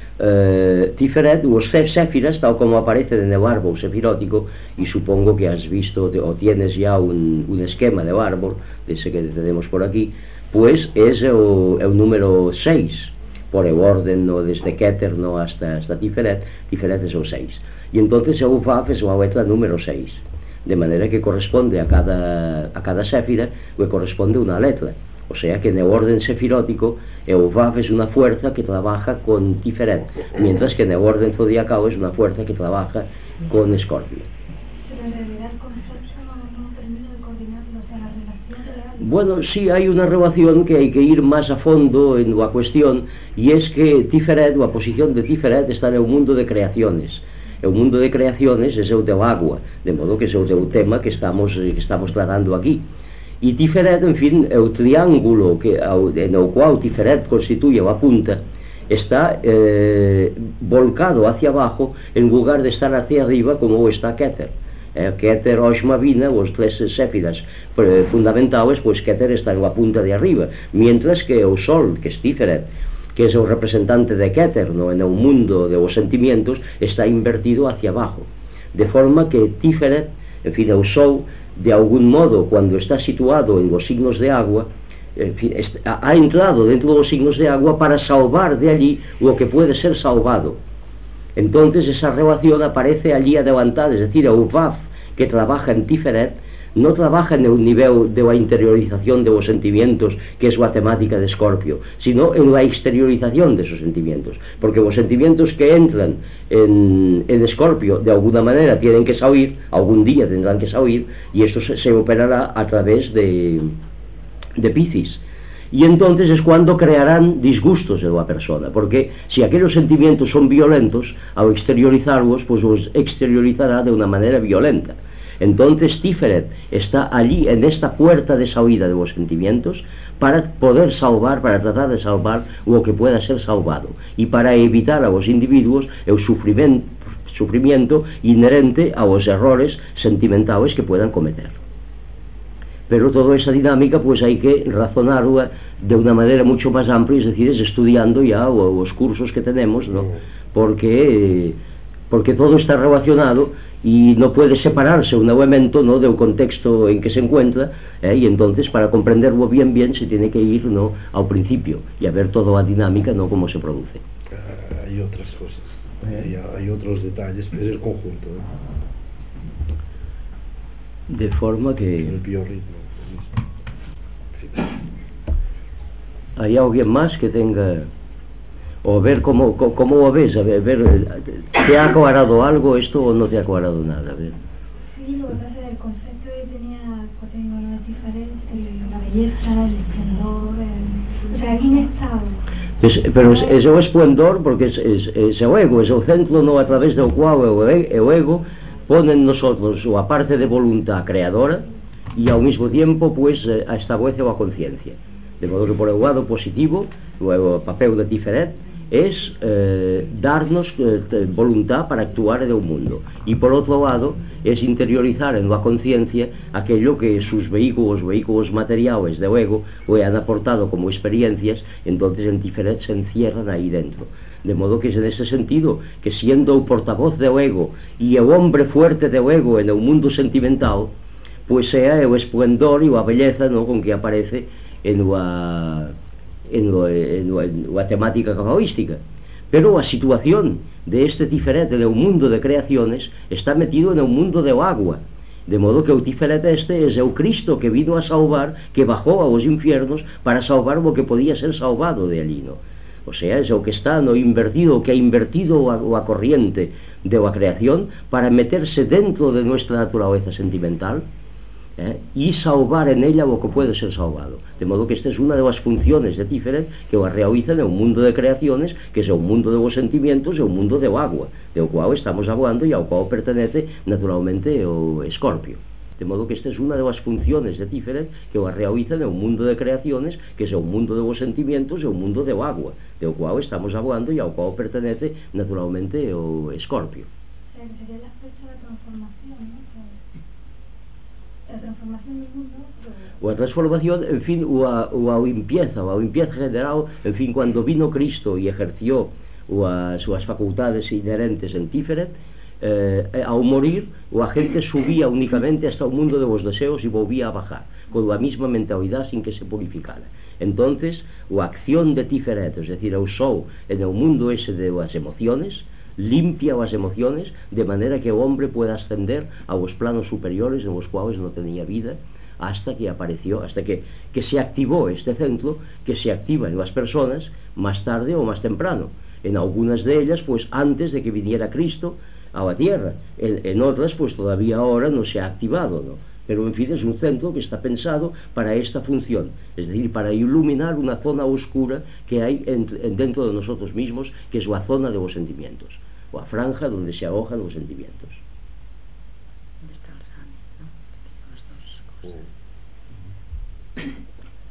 Uh, Tiferet, los Séfiras, tal como aparecen en el árbol sefirótico, y supongo que has visto o tienes ya un, un esquema del árbol, de ese que tenemos por aquí, pues es el, el número seis. Por el orden, ¿no?, desde Keter, ¿no?, hasta, hasta Tiferet. Tiferet es el seis, y entonces el Vav es la letra número seis, de manera que corresponde a cada, a cada séfira, le corresponde una letra, o sea que en el orden sefirótico el Vav es una fuerza que trabaja con Tiferet, mientras que en el orden zodiacal es una fuerza que trabaja con Escorpio. Pero en realidad el concepto no, no termino de coordinarlo, o sea, la relación real. Bueno, sí hay una relación que hay que ir más a fondo en la cuestión, y es que Tiferet, la posición de Tiferet, está en el mundo de creaciones. El mundo de creaciones es el del agua, de modo que es el del tema que estamos, que estamos tratando aquí. Y Tiferet, en fin, el triángulo que, en el cual Tiferet constituye la punta, está eh, volcado hacia abajo en lugar de estar hacia arriba como está Keter. Eh, Keter, Rosh, Mavina, los tres séfiras eh, fundamentales, pues Keter está en la punta de arriba, mientras que el Sol, que es Tiferet, que es el representante de Keter, ¿no?, en el mundo de los sentimientos, está invertido hacia abajo, de forma que Tiferet, en fin, el Sol, de algún modo, cuando está situado en los signos de agua, en fin, ha entrado dentro de los signos de agua para salvar de allí lo que puede ser salvado. Entonces esa relación aparece allí adelantada, es decir, el Vav que trabaja en Tiferet no trabaja en el nivel de la interiorización de los sentimientos, que es la temática de Escorpio, sino en la exteriorización de esos sentimientos, porque los sentimientos que entran en, en Escorpio de alguna manera tienen que salir, algún día tendrán que salir, y esto se, se operará a través de, de Piscis. Y entonces es cuando crearán disgustos en la persona, porque si aquellos sentimientos son violentos, al exteriorizarlos, pues los exteriorizará de una manera violenta. Entonces Tiferet está allí en esta puerta de salida de los sentimientos para poder salvar, para tratar de salvar lo que pueda ser salvado, y para evitar a los individuos el sufrimiento, sufrimiento inherente a los errores sentimentales que puedan cometer. pero toda esa dinámica pues hay que razonarla de una manera mucho más amplia, es decir, es estudiando ya los cursos que tenemos, ¿no? Porque, porque todo está relacionado y no puede separarse un elemento, ¿no?, del contexto en que se encuentra, ¿eh? Y entonces para comprenderlo bien bien se tiene que ir, ¿no?, al principio y a ver toda la dinámica, ¿no?, cómo se produce. Uh, hay otras cosas, ¿eh? hay, hay otros detalles, pero es el conjunto, ¿eh? De forma que... el biorritmo. ¿Hay alguien más que tenga... o ver cómo, cómo, cómo lo ves? A ver, ver, ¿te ha aclarado algo esto o no te ha aclarado nada? A ver. Sí, lo que pasa es que el concepto que tenía tengo no es diferente, la belleza, el esplendor, el... o sea, el inestado. Pues, pero es, es el esplendor porque es, es, es el ego, es el centro, ¿no?, a través del cual el, el ego pone en nosotros la parte de voluntad creadora y al mismo tiempo pues establece la conciencia. De modo que por el lado positivo, luego el papel de Tiferet es eh, darnos eh, voluntad para actuar en el mundo, y por otro lado es interiorizar en la conciencia aquello que sus vehículos, vehículos materiales de ego le han aportado como experiencias. Entonces en Tiferet se encierran ahí dentro. De modo que es en ese sentido que, siendo el portavoz del ego y el hombre fuerte del ego en el mundo sentimental, pues sea el esplendor y la belleza, ¿no?, con que aparece en la, en, lo, en, lo, en la temática cabalística. Pero la situación de este Tiferet en el mundo de creaciones está metido en el mundo del agua, de modo que el Tiferet este es el Cristo que vino a salvar, que bajó a los infiernos para salvar lo que podía ser salvado de allí, ¿no? O sea, es el que está, ¿no?, invertido, que ha invertido la, la corriente de la creación para meterse dentro de nuestra naturaleza sentimental, ¿eh?, y salvar en ella lo que puede ser salvado. De modo que esta es una de las funciones de Tiferet que la realiza en el mundo de creaciones, que es el mundo de los sentimientos, el mundo del agua, del cual estamos hablando y al cual pertenece naturalmente el Escorpio. De modo que esta es una de las funciones de Tiferet que la realiza en el mundo de creaciones, que es el mundo de los sentimientos, el mundo del agua, del cual estamos hablando y al cual pertenece naturalmente el Escorpio. O sea, que sería el aspecto de la transformación, ¿no? La transformación del mundo, pero... La transformación, en fin, la, la limpieza, la limpieza general, en fin, cuando vino Cristo y ejerció las, las facultades inherentes en Tiferet, eh, al morir, la gente subía únicamente hasta el mundo de los deseos y volvía a bajar, con la misma mentalidad sin que se purificara. Entonces, la acción de Tiferet, es decir, el sol en el mundo ese de las emociones, limpia las emociones de manera que el hombre pueda ascender a los planos superiores en los cuales no tenía vida, hasta que apareció, hasta que, que se activó este centro, que se activa en las personas más tarde o más temprano, en algunas de ellas pues antes de que viniera Cristo a la tierra, en, en otras pues todavía ahora no se ha activado, ¿no? Pero en fin, es un centro que está pensado para esta función, es decir, para iluminar una zona oscura que hay en, en dentro de nosotros mismos, que es la zona de los sentimientos, o la franja donde se alojan los sentimientos. ¿Dónde está el San? ¿No?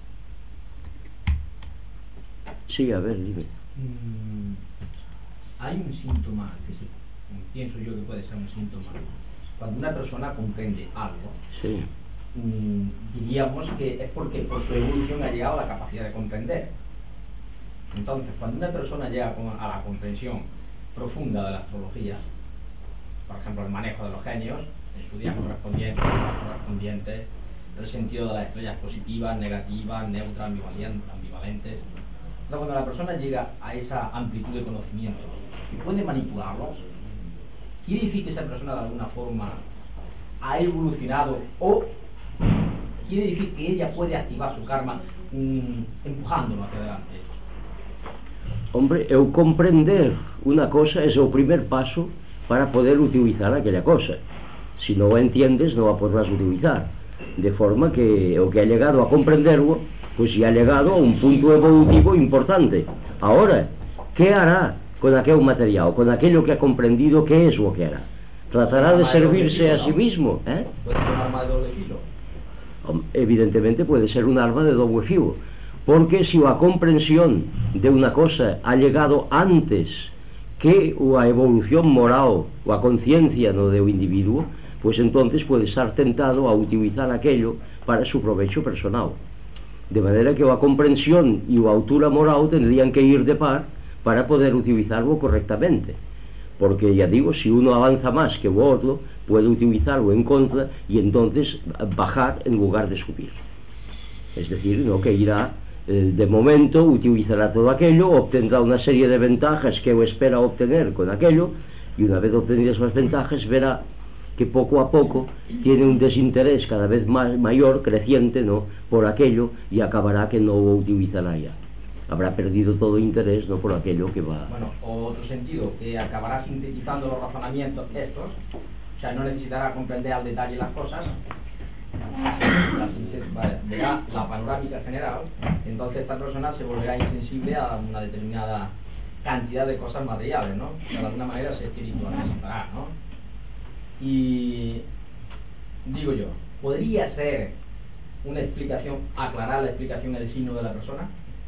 Sí, a ver, dime. Mm, hay un síntoma que se, pienso yo que puede ser un síntoma. Cuando una persona comprende algo, sí. mmm, diríamos que es porque por su evolución ha llegado a la capacidad de comprender. Entonces, cuando una persona llega a la comprensión profunda de la astrología, por ejemplo, el manejo de los genios, estudia correspondientes, correspondientes, el sentido de las estrellas positivas, negativas, neutras, ambivalentes. Entonces, cuando la persona llega a esa amplitud de conocimiento y puede manipularlos, ¿quiere decir que esa persona de alguna forma ha evolucionado, o quiere decir que ella puede activar su karma mmm, empujándolo hacia adelante? Hombre, el comprender una cosa es el primer paso para poder utilizar aquella cosa. Si no lo entiendes, no la podrás utilizar. De forma que el que ha llegado a comprenderlo, pues ya ha llegado a un punto evolutivo importante. Ahora, ¿qué hará con aquel material, con aquello que ha comprendido? ¿Qué es lo que hará? ¿Tratará de servirse a sí mismo? ¿Eh? ¿Puede ser un arma de doble filo? Evidentemente puede ser un arma de doble filo, porque si la comprensión de una cosa ha llegado antes que la evolución moral, la conciencia, ¿no?, del individuo, pues entonces puede estar tentado a utilizar aquello para su provecho personal. De manera que la comprensión y la altura moral tendrían que ir de par para poder utilizarlo correctamente. Porque ya digo, si uno avanza más que el otro, puede utilizarlo en contra y entonces bajar en lugar de subir. Es decir, ¿no?, que irá, eh, de momento, utilizará todo aquello, obtendrá una serie de ventajas que él espera obtener con aquello, y una vez obtenidas las ventajas, verá que poco a poco tiene un desinterés cada vez más mayor, creciente, ¿no?, por aquello, y acabará que no lo utilizará ya. Habrá perdido todo interés, ¿no?, por aquello que va... Bueno, o otro sentido, que acabará sintetizando los razonamientos estos, o sea, no necesitará comprender al detalle las cosas, verá la panorámica general, entonces esta persona se volverá insensible a una determinada cantidad de cosas materiales, ¿no? O sea, de alguna manera se espiritualizará, ¿no? Y digo yo, ¿podría ser una explicación, aclarar la explicación del signo de la persona?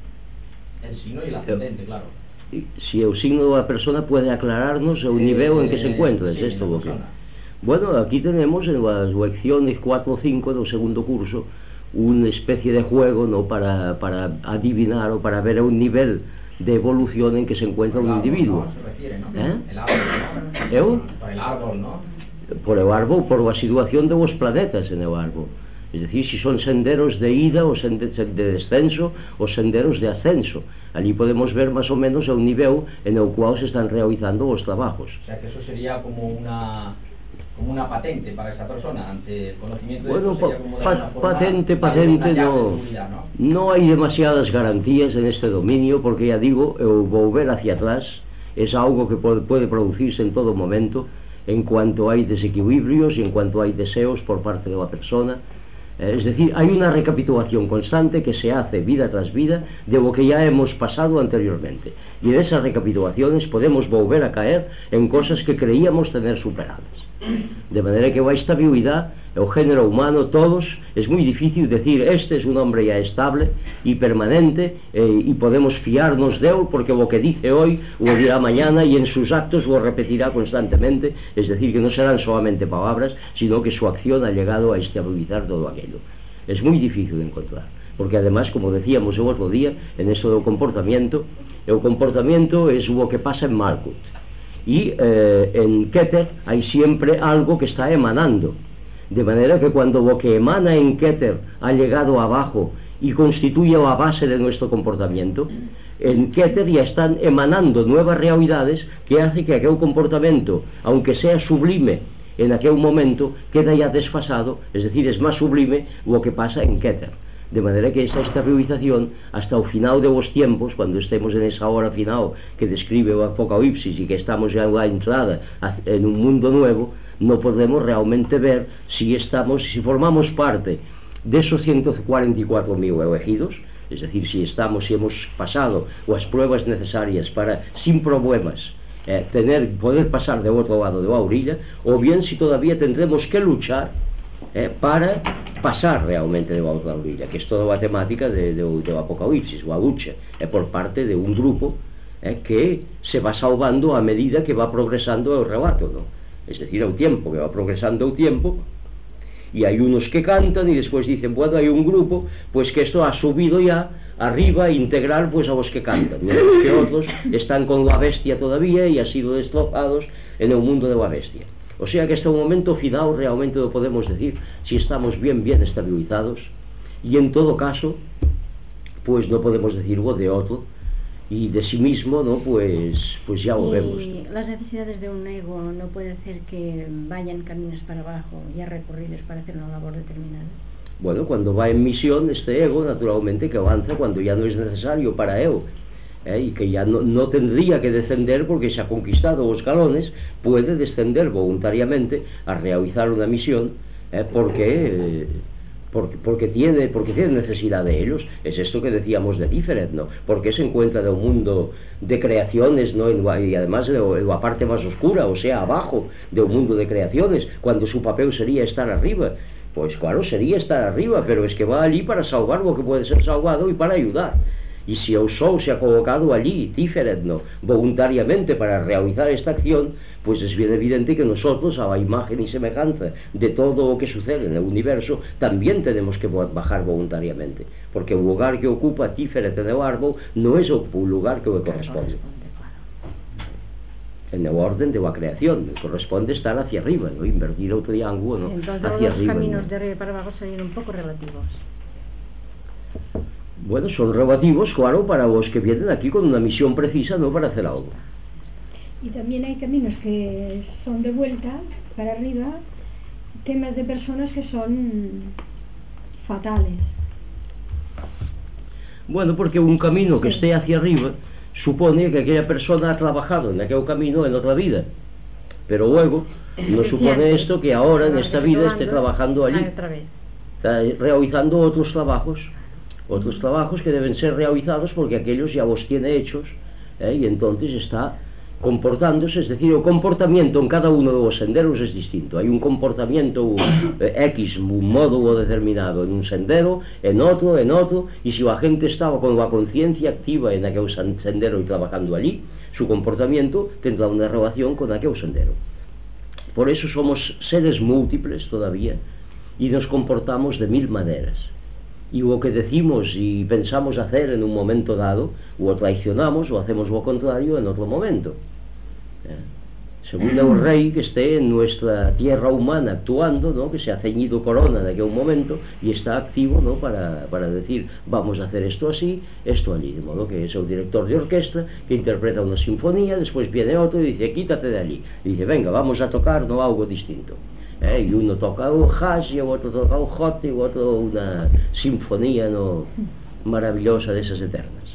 El signo y el ascendente, claro. Si el signo de la persona puede aclararnos el eh, nivel en que se encuentra, es sí, esto lo que... Bueno, aquí tenemos en las lecciones cuatro o cinco del segundo curso una especie de juego, ¿no?, para, para adivinar o para ver un nivel de evolución en que se encuentra un individuo. ¿No? Se refiere, ¿no? ¿Eh? El árbol, ¿no? ¿Eh? Por el árbol, ¿no? Por el árbol, por la situación de los planetas en el árbol. Es decir, si son senderos de ida o de descenso o senderos de ascenso. Allí podemos ver más o menos el nivel en el cual se están realizando los trabajos. O sea que eso sería como una... como una patente para esa persona ante el conocimiento de bueno, esto sería como de pa alguna forma patente, patente no, seguridad, ¿no? No hay demasiadas garantías en este dominio, porque ya digo, el volver hacia atrás es algo que puede producirse en todo momento, en cuanto hay desequilibrios y en cuanto hay deseos por parte de la persona. Es decir, hay una recapitulación constante que se hace vida tras vida de lo que ya hemos pasado anteriormente, y en esas recapitulaciones podemos volver a caer en cosas que creíamos tener superadas. De manera que la estabilidad, el género humano, todos, es muy difícil decir este es un hombre ya estable y permanente, eh, y podemos fiarnos de él porque lo que dice hoy lo dirá mañana y en sus actos lo repetirá constantemente. Es decir, que no serán solamente palabras, sino que su acción ha llegado a estabilizar todo aquello. Es muy difícil de encontrar, porque además, como decíamos el otro día, en eso del comportamiento, el comportamiento es lo que pasa en Malkuth. Y eh, en Keter hay siempre algo que está emanando, de manera que cuando lo que emana en Keter ha llegado abajo y constituye la base de nuestro comportamiento, en Keter ya están emanando nuevas realidades que hace que aquel comportamiento, aunque sea sublime en aquel momento, queda ya desfasado, es decir, es más sublime lo que pasa en Keter. De manera que esa estabilización, hasta el final de los tiempos, cuando estemos en esa hora final que describe el Apocalipsis y que estamos ya en la entrada en un mundo nuevo, no podemos realmente ver si estamos, si formamos parte de esos ciento cuarenta y cuatro mil elegidos, es decir, si estamos, si hemos pasado las pruebas necesarias para, sin problemas, eh, tener, poder pasar de otro lado de la orilla, o bien si todavía tendremos que luchar Eh, para pasar realmente de la otra orilla, que es toda la temática de, de, de Apocalipsis, la lucha eh, por parte de un grupo eh, que se va salvando a medida que va progresando el relato, ¿no? Es decir, el tiempo, que va progresando el tiempo, y hay unos que cantan y después dicen, bueno, hay un grupo pues que esto ha subido ya arriba a integrar pues a los que cantan, mientras que otros están con la bestia todavía y han sido destrozados en el mundo de la bestia. O sea que hasta un momento final realmente lo podemos decir si estamos bien, bien estabilizados, y en todo caso, pues no podemos decirlo de otro, y de sí mismo, ¿no? Pues, pues ya lo vemos. Y las necesidades de un ego no puede hacer que vayan caminos para abajo, ya recorridos para hacer una labor determinada. Bueno, cuando va en misión, este ego, naturalmente, que avanza cuando ya no es necesario para él. Eh, y que ya no, no tendría que descender porque se ha conquistado los escalones, puede descender voluntariamente a realizar una misión eh, porque, eh, porque, porque, tiene, porque tiene necesidad de ellos. Es esto que decíamos de Tiferet, ¿no? Porque se encuentra en un mundo de creaciones, ¿no? Y además en la parte más oscura, o sea, abajo de un mundo de creaciones, cuando su papel sería estar arriba. Pues claro, sería estar arriba, pero es que va allí para salvar lo que puede ser salvado y para ayudar. Y si el sol se ha colocado allí, diferente, ¿no?, voluntariamente para realizar esta acción, pues es bien evidente que nosotros, a la imagen y semejanza de todo lo que sucede en el universo, también tenemos que bajar voluntariamente, porque el lugar que ocupa diferente en el árbol no es el lugar que le corresponde. En el orden de la creación, le corresponde estar hacia arriba, ¿no?, invertir el triángulo, ¿no?, entonces hacia los arriba, caminos ¿no?, de arriba para abajo serían un poco relativos. Bueno, son relativos, claro, para los que vienen aquí con una misión precisa, no para hacer algo. Y también hay caminos que son de vuelta para arriba, temas de personas que son fatales. Bueno, porque un camino que esté hacia arriba supone que aquella persona ha trabajado en aquel camino en otra vida, pero luego no supone esto que ahora en esta vida esté trabajando allí, está realizando otros trabajos, otros trabajos que deben ser realizados porque aquellos ya los tiene hechos, ¿eh? Y entonces está comportándose, es decir, el comportamiento en cada uno de los senderos es distinto. Hay un comportamiento eh, X, un módulo determinado en un sendero, en otro, en otro, y si la gente estaba con la conciencia activa en aquel sendero y trabajando allí, su comportamiento tendrá una relación con aquel sendero. Por eso somos seres múltiples todavía y nos comportamos de mil maneras. Y lo que decimos y pensamos hacer en un momento dado, o traicionamos o hacemos lo contrario en otro momento. ¿Eh? Según el rey que esté en nuestra tierra humana actuando, ¿no?, que se ha ceñido corona en aquel momento y está activo, ¿no?, para, para decir vamos a hacer esto así, esto allí, de modo que es el director de orquesta que interpreta una sinfonía, después viene otro y dice quítate de allí, y dice venga, vamos a tocar, no, algo distinto. ¿Eh? Y uno toca un jazz y el otro toca un jote y el otro una sinfonía, ¿no?, maravillosa de esas eternas.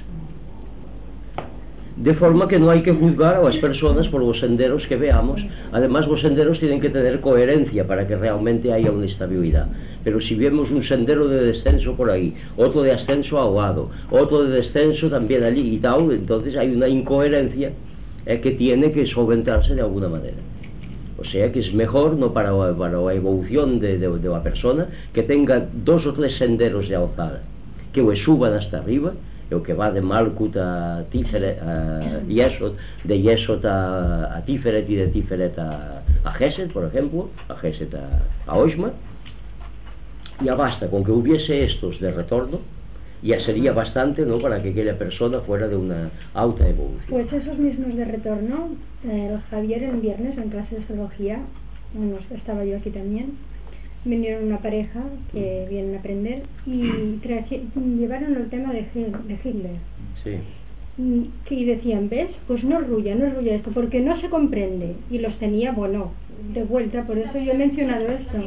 De forma que no hay que juzgar a las personas por los senderos que veamos. Además, los senderos tienen que tener coherencia para que realmente haya una estabilidad. Pero si vemos un sendero de descenso por ahí, otro de ascenso al lado, otro de descenso también allí y tal, entonces hay una incoherencia eh, que tiene que solventarse de alguna manera. O sea que es mejor, no para, para la evolución de, de, de la persona, que tenga dos o tres senderos de alzada, que le suban hasta arriba, el que va de Malkut a Tiferet, a Yesod, de Yesod a, a Tiferet y de Tiferet a, a Gesed, por ejemplo, a Gesed a, a Oshma. Ya basta, con que hubiese estos de retorno, ya sería bastante, ¿no?, para que aquella persona fuera de una alta evolución. Pues esos mismos de retorno, eh, Javier el viernes en clase de astrología, bueno, estaba yo aquí también, vinieron una pareja que vienen a aprender y llevaron el tema de, de Hitler. Sí. Y, y decían, ¿ves? Pues no ruya, no ruya esto, porque no se comprende. Y los tenía, bueno, de vuelta, por eso yo he mencionado esto.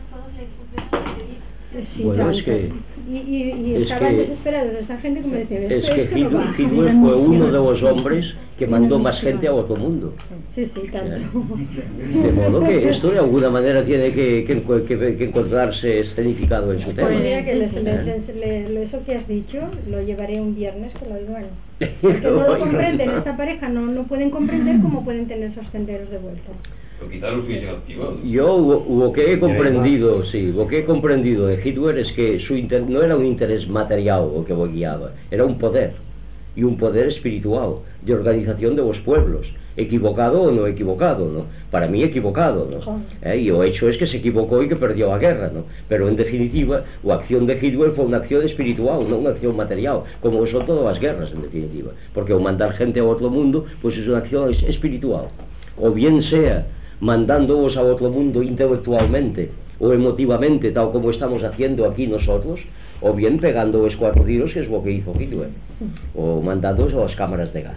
Sí, bueno, tanto. es que... Y, y, y es estaban que, desesperados, esta gente como decía, es esto, que esto no va. Hitler fue uno de los hombres que mandó más gente a otro mundo. Sí, sí, tanto. De modo que esto de alguna manera tiene que, que, que, que encontrarse escenificado en su tema. Pues mira que les, les, les, les, eso que has dicho lo llevaré un viernes, que lo digo, bueno. Porque no lo comprenden, esta pareja no, no pueden comprender cómo pueden tener esos senderos de vuelta. Pero quizás lo hubiesen activado. Yo lo que he comprendido, sí, lo que he comprendido de Hitler es que su inter, no era un interés material lo que lo guiaba, era un poder, y un poder espiritual, de organización de los pueblos, equivocado o no equivocado, ¿no? Para mí equivocado, ¿no? ¿Eh? Y el hecho es que se equivocó y que perdió la guerra, ¿no? Pero en definitiva, la acción de Hitler fue una acción espiritual, no una acción material, como son todas las guerras, en definitiva, porque o mandar gente a otro mundo, pues es una acción espiritual, o bien sea mandándoos a otro mundo intelectualmente o emotivamente, tal como estamos haciendo aquí nosotros, o bien pegándoos cuatro tiros, que es lo que hizo Hitler, o mandándoos a las cámaras de gas.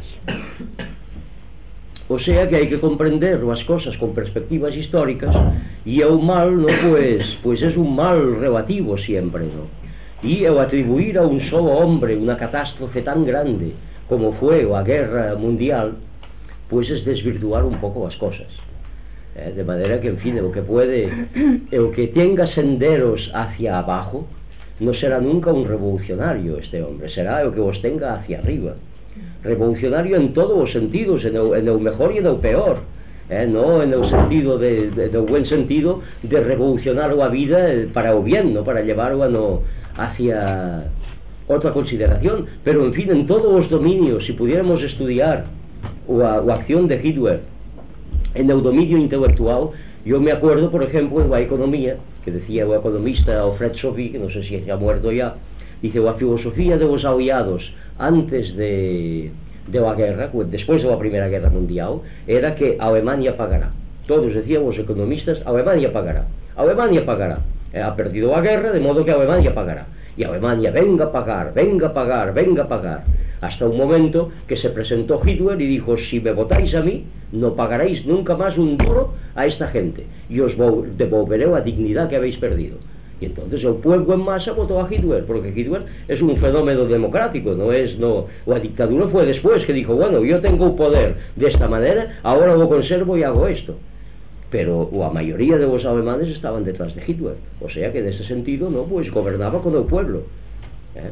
O sea que hay que comprender las cosas con perspectivas históricas, y el mal, ¿no?, pues, pues es un mal relativo siempre, ¿no? Y el atribuir a un solo hombre una catástrofe tan grande como fue la guerra mundial, pues es desvirtuar un poco las cosas. Eh, de manera que, en fin, el que puede, el que tenga senderos hacia abajo, no será nunca un revolucionario este hombre, será el que os tenga hacia arriba. Revolucionario en todos los sentidos, en el, en el mejor y en el peor, eh, no en el sentido de, de, de buen sentido de revolucionar la vida para el bien, no para llevarla no hacia otra consideración, pero en fin, en todos los dominios, si pudiéramos estudiar la, la acción de Hitler en el dominio intelectual, yo me acuerdo, por ejemplo, en la economía, que decía el economista Alfred Sophie, que no sé si se ha muerto ya, dice, la filosofía de los aliados antes de, de la guerra, después de la Primera Guerra Mundial, era que Alemania pagará. Todos decían los economistas, Alemania pagará, Alemania pagará. Ha perdido la guerra, de modo que Alemania pagará. Y Alemania, venga a pagar, venga a pagar, venga a pagar. Hasta un momento que se presentó Hitler y dijo, si me votáis a mí, no pagaréis nunca más un duro a esta gente, y os devolveré la dignidad que habéis perdido. Y entonces el pueblo en masa votó a Hitler, porque Hitler es un fenómeno democrático, no es, no, la dictadura fue después, que dijo, bueno, yo tengo un poder de esta manera, ahora lo conservo y hago esto. Pero la mayoría de los alemanes estaban detrás de Hitler, o sea que en ese sentido, no, pues gobernaba con el pueblo, ¿eh?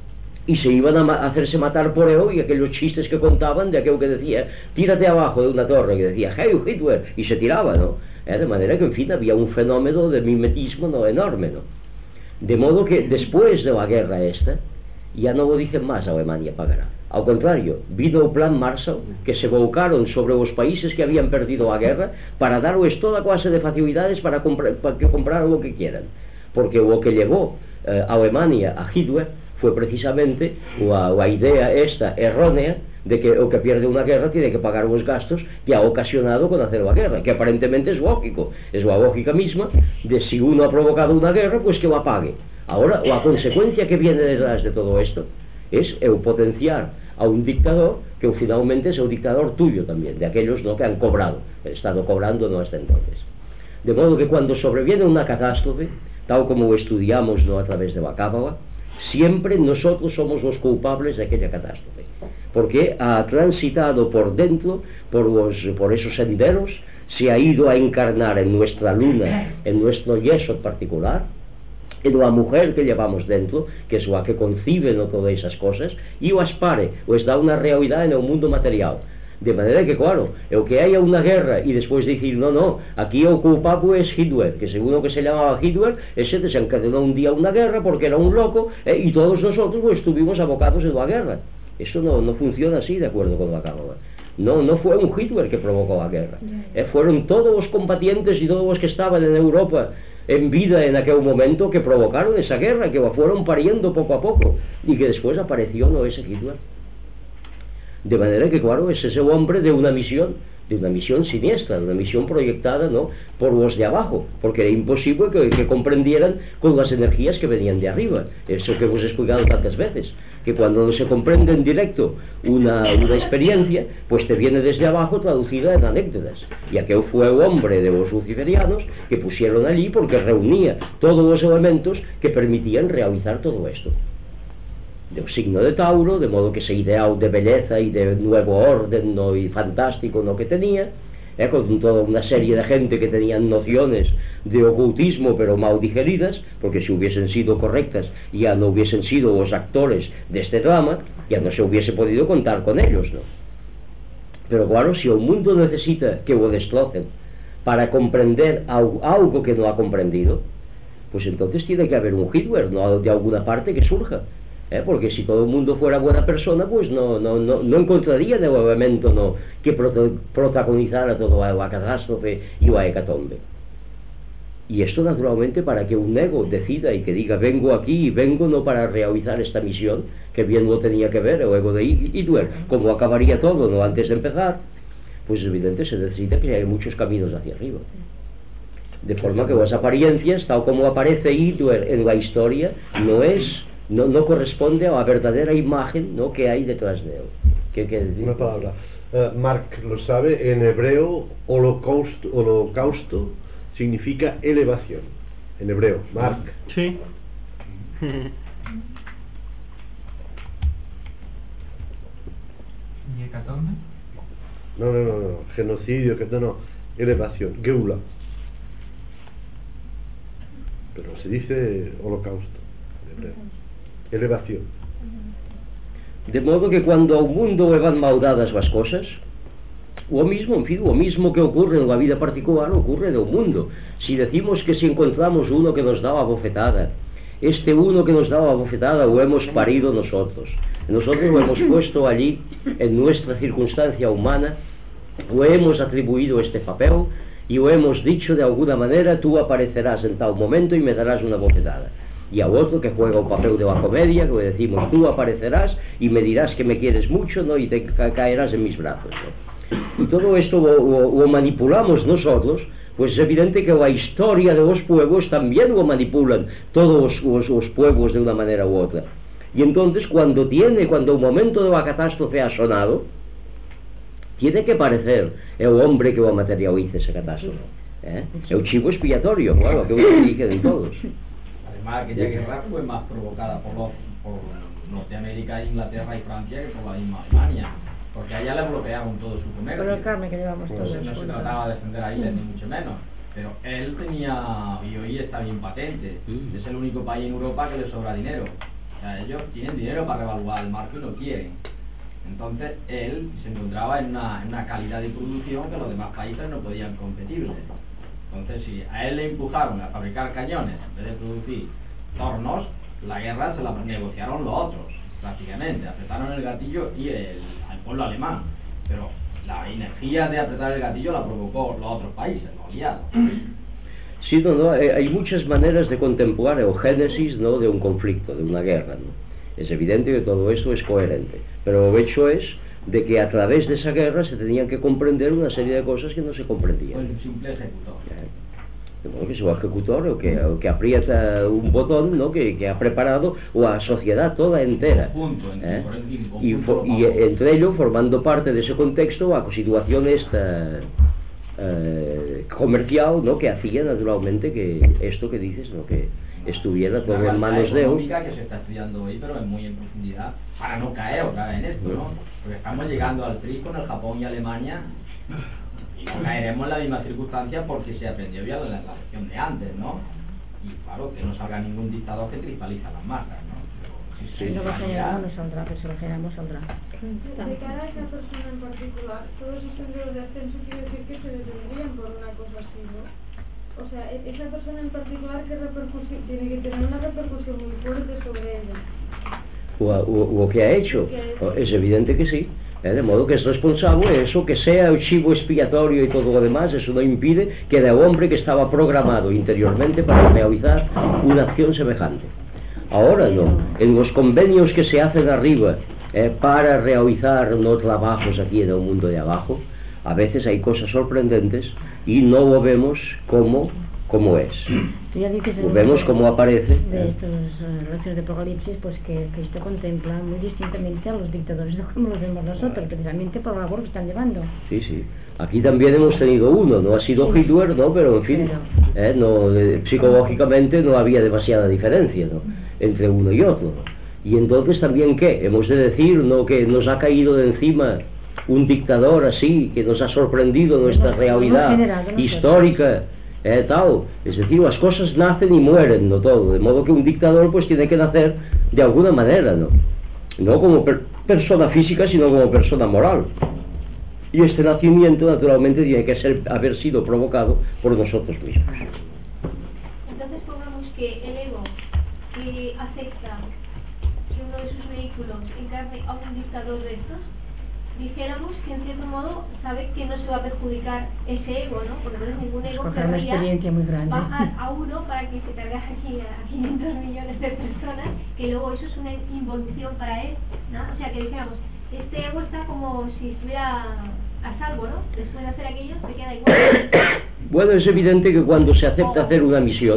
Y se iban a ma hacerse matar por él, y aquellos chistes que contaban de aquello que decía, tírate abajo de una torre, que decía, hey Hitler, y se tiraba, ¿no? ¿Eh? De manera que, en fin, había un fenómeno de mimetismo, ¿no?, enorme, ¿no? De modo que después de la guerra esta, ya no lo dicen más, Alemania pagará. Al contrario, vino el plan Marshall, que se volcaron sobre los países que habían perdido la guerra para darles toda clase de facilidades para, comprar, para que compraran lo que quieran. Porque lo que llevó eh, Alemania a Hitler fue precisamente la, la idea esta errónea de que el que pierde una guerra tiene que pagar los gastos que ha ocasionado con hacer la guerra, que aparentemente es lógico, es la lógica misma de si uno ha provocado una guerra, pues que la pague. Ahora, la consecuencia que viene detrás de todo esto es el potenciar a un dictador que finalmente es el dictador tuyo también, de aquellos, ¿no?, que han cobrado, han estado cobrando, no, hasta entonces. De modo que cuando sobreviene una catástrofe, tal como lo estudiamos, ¿no?, a través de la Cábala, siempre nosotros somos los culpables de aquella catástrofe, porque ha transitado por dentro, por, los, por esos senderos, se ha ido a encarnar en nuestra luna, en nuestro yeso particular, en la mujer que llevamos dentro, que es la que concibe, ¿no?, todas esas cosas, y las pare, os da una realidad en el mundo material. De manera que, claro, el que haya una guerra y después decir, no, no, aquí el culpable es Hitler, que según lo que se llamaba Hitler, ese desencadenó un día una guerra porque era un loco, eh, y todos nosotros pues, estuvimos abocados en la guerra. Eso no, no funciona así, de acuerdo con la Cábala. No, no fue un Hitler que provocó la guerra, eh, fueron todos los combatientes y todos los que estaban en Europa en vida en aquel momento que provocaron esa guerra, que la fueron pariendo poco a poco, y que después apareció, no, ese Hitler. De manera que, claro, ese es el hombre de una misión, de una misión siniestra, de una misión proyectada, ¿no?, por los de abajo, porque era imposible que, que comprendieran con las energías que venían de arriba. Eso que hemos explicado tantas veces, que cuando no se comprende en directo una, una experiencia, pues te viene desde abajo traducida en anécdotas. Y aquel fue el hombre de los luciferianos que pusieron allí porque reunía todos los elementos que permitían realizar todo esto. Del signo de Tauro, de modo que ese ideal de belleza y de nuevo orden, ¿no?, y fantástico, ¿no?, que tenía, ¿eh?, con toda una serie de gente que tenían nociones de ocultismo pero mal digeridas, porque si hubiesen sido correctas ya no hubiesen sido los actores de este drama, ya no se hubiese podido contar con ellos, ¿no? Pero claro, si el mundo necesita que lo destrocen para comprender algo que no ha comprendido, pues entonces tiene que haber un Hitler, ¿no?, de alguna parte que surja. ¿Eh? Porque si todo el mundo fuera buena persona, pues no, no, no, no encontraría el elemento, ¿no?, que proto protagonizara toda la catástrofe y la hecatombe. Y esto naturalmente para que un ego decida y que diga, vengo aquí y vengo no para realizar esta misión, que bien lo tenía que ver el ego de Hitler, como acabaría todo, ¿no?, antes de empezar, pues evidente se necesita que haya muchos caminos hacia arriba. De forma que las apariencias, tal como aparece Hitler en la historia, no es... No, no corresponde a la verdadera imagen, ¿no?, que hay detrás de él. ¿Qué quiere decir? Una palabra. Uh, Mark lo sabe, en hebreo, holocausto, holocausto significa elevación. En hebreo, Mark. Sí. ¿Y hecatombe? No, no, no, no. Genocidio, que no, no. Elevación. Geula. Pero se dice holocausto. En hebreo. Elevación. De modo que cuando a un mundo le van mal dadas las cosas, lo mismo, en fin, lo mismo que ocurre en la vida particular ocurre en el mundo. Si decimos que si encontramos uno que nos da la bofetada, este uno que nos daba la bofetada lo hemos parido nosotros. Nosotros lo hemos puesto allí en nuestra circunstancia humana, lo hemos atribuido este papel y lo hemos dicho de alguna manera: tú aparecerás en tal momento y me darás una bofetada. Y a otro que juega un papel de la comedia, que le decimos: tú aparecerás y me dirás que me quieres mucho, ¿no? Y te ca caerás en mis brazos, ¿no? Y todo esto lo, lo, lo manipulamos nosotros. Pues es evidente que la historia de los pueblos también lo manipulan todos los, los, los pueblos de una manera u otra. Y entonces cuando tiene, cuando el momento de la catástrofe ha sonado, tiene que aparecer el hombre que lo materialice esa catástrofe, ¿eh? El chivo expiatorio, claro, que uno dije de todos. Además, aquella guerra fue más provocada por, los, por Norteamérica, Inglaterra y Francia que por la misma Alemania. Porque allá le bloquearon todo su comercio. Por el carne que llevamos pues todos. No se trataba de defender a Hitler, ni mucho menos. Pero él tenía, y hoy está bien patente, mm. es el único país en Europa que le sobra dinero. O sea, ellos tienen dinero para revaluar el marco y lo quieren. Entonces, él se encontraba en una, en una calidad de producción que los demás países no podían competirle. Entonces, si a él le empujaron a fabricar cañones en vez de producir tornos, la guerra se la negociaron los otros, prácticamente. Apretaron el gatillo y el pueblo alemán, pero la energía de apretar el gatillo la provocó los otros países, los aliados. Sí, no, no, hay muchas maneras de contemplar el génesis, ¿no?, de un conflicto, de una guerra, ¿no? Es evidente que todo eso es coherente, pero el hecho es de que a través de esa guerra se tenían que comprender una serie de cosas que no se comprendían. Pues un simple ejecutor. De modo que es un ejecutor o que, o que aprieta un botón, ¿no?, que, que ha preparado la sociedad toda entera. Punto, ¿eh? y, for, y entre ellos, formando parte de ese contexto, la situación esta eh, comercial, ¿no?, que hacía naturalmente que esto que dices, ¿no?, que estuviera todo en manos de ellos. Que se está estudiando hoy, pero es muy en profundidad, para no caer otra vez en esto, ¿no? Porque estamos llegando al tri con el Japón y Alemania. Y no caeremos en la misma circunstancia porque se aprendió ya de la, la lección de antes, ¿no? Y claro, que no salga ningún dictador que cristaliza las masas, ¿no? Pero, si si no lo generamos no saldrá, pero si lo generamos saldrá. De cara a esa persona en particular, todos esos senderos de ascenso quiere decir que se detendrían por una cosa así, ¿no? O sea, esa persona en particular, ¿qué repercusión? Tiene que tener una repercusión muy fuerte sobre ella. O, o, o que ha hecho, es evidente que sí. ¿Eh? De modo que es responsable eso, que sea el chivo expiatorio y todo lo demás. Eso no impide que el hombre que estaba programado interiormente para realizar una acción semejante. Ahora no, en los convenios que se hacen arriba eh, para realizar los trabajos aquí en el mundo de abajo, a veces hay cosas sorprendentes y no lo vemos como, como es. Tú ya dices lo vemos como aparece. De estos uh, relaciones de Apocalipsis, pues que Cristo contempla muy distintamente a los dictadores, no como los vemos nosotros, precisamente por la labor que están llevando. Sí, sí. Aquí también hemos tenido uno, no ha sido Hitler, ¿no? Pero en fin, pero... Eh, no, eh, psicológicamente no había demasiada diferencia, ¿no?, entre uno y otro. Y entonces también, ¿qué? Hemos de decir, ¿no?, que nos ha caído de encima un dictador así, que nos ha sorprendido nuestra no, realidad no no histórica. Eh, tal. Es decir, las cosas nacen y mueren, no todo, de modo que un dictador pues tiene que nacer de alguna manera, no, no como per persona física, sino como persona moral, y este nacimiento naturalmente tiene que ser, haber sido provocado por nosotros mismos. Entonces pongamos que el ego que acepta que uno de sus vehículos encarne a un dictador de estos, dijéramos que en cierto modo sabe que no se va a perjudicar ese ego, ¿no? Porque entonces ningún ego querría bajar a uno para que se cargase aquí a quinientos millones de personas, que luego eso es una involución para él, ¿no? O sea, que dijéramos, este ego está como si estuviera a salvo, ¿no? Después de hacer aquello, se queda igual. Bueno, es evidente que cuando se acepta hacer una misión,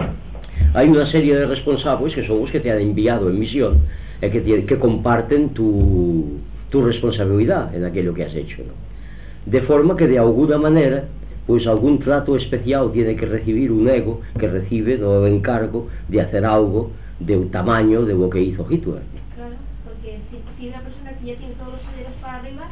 hay una serie de responsables que son los que te han enviado en misión, eh, que, tienen, que comparten tu... tu responsabilidad en aquello que has hecho, ¿no? De forma que de alguna manera pues algún trato especial tiene que recibir un ego que recibe, ¿no?, el encargo de hacer algo del tamaño de lo que hizo Hitler. Claro, porque si, si una persona que ya tiene todos los senderos para arriba,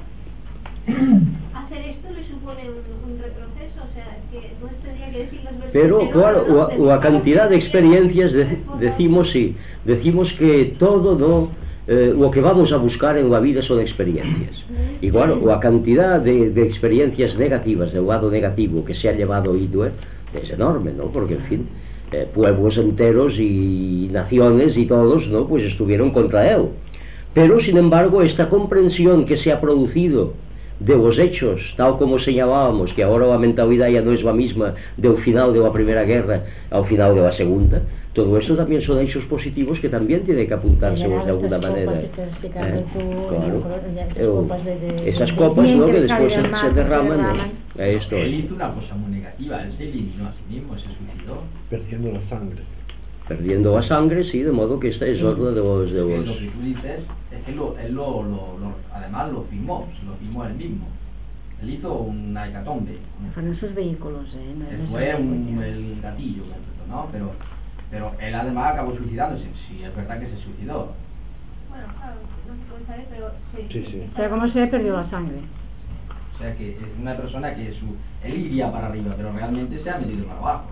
hacer esto le supone un, un retroceso, o sea, es que no tendría que decir las veces. Pero claro, ¿no? o, o a cantidad de experiencias de, decimos sí, decimos que todo no. Eh, lo que vamos a buscar en la vida son experiencias, y claro, la cantidad de, de experiencias negativas, del lado negativo que se ha llevado Hitler es enorme, ¿no? Porque en fin, eh, pueblos enteros y naciones y todos, ¿no?, pues estuvieron contra él. Pero, sin embargo, esta comprensión que se ha producido de los hechos, tal como señalábamos, que ahora la mentalidad ya no es la misma del final de la Primera Guerra al final de la Segunda, todo esto también son hechos positivos que también tiene que apuntárselos de alguna manera. Eh, claro. Eh, esas copas, ¿no?, que después se, se derraman, ¿no? Esto Él es. hizo una cosa muy negativa, él se eliminó a sí mismo, se suicidó. Perdiendo la sangre. Perdiendo la sangre, sí, de modo que esta es otra de los... De Lo los... que tú dices es que lo, él lo, lo, lo, además lo firmó, se lo firmó él mismo. Él hizo una hecatombe. Fueron sus vehículos, ¿eh? No, Él no fue un, un, el gatillo, ¿no? Pero, pero él además acabó suicidándose, sí, es verdad que se suicidó. Bueno, claro, no se puede saber, pero sí. Sí, sí. Pero ¿cómo se le perdió la sangre? O sea que es una persona que su, él iría para arriba, pero realmente se ha metido para abajo.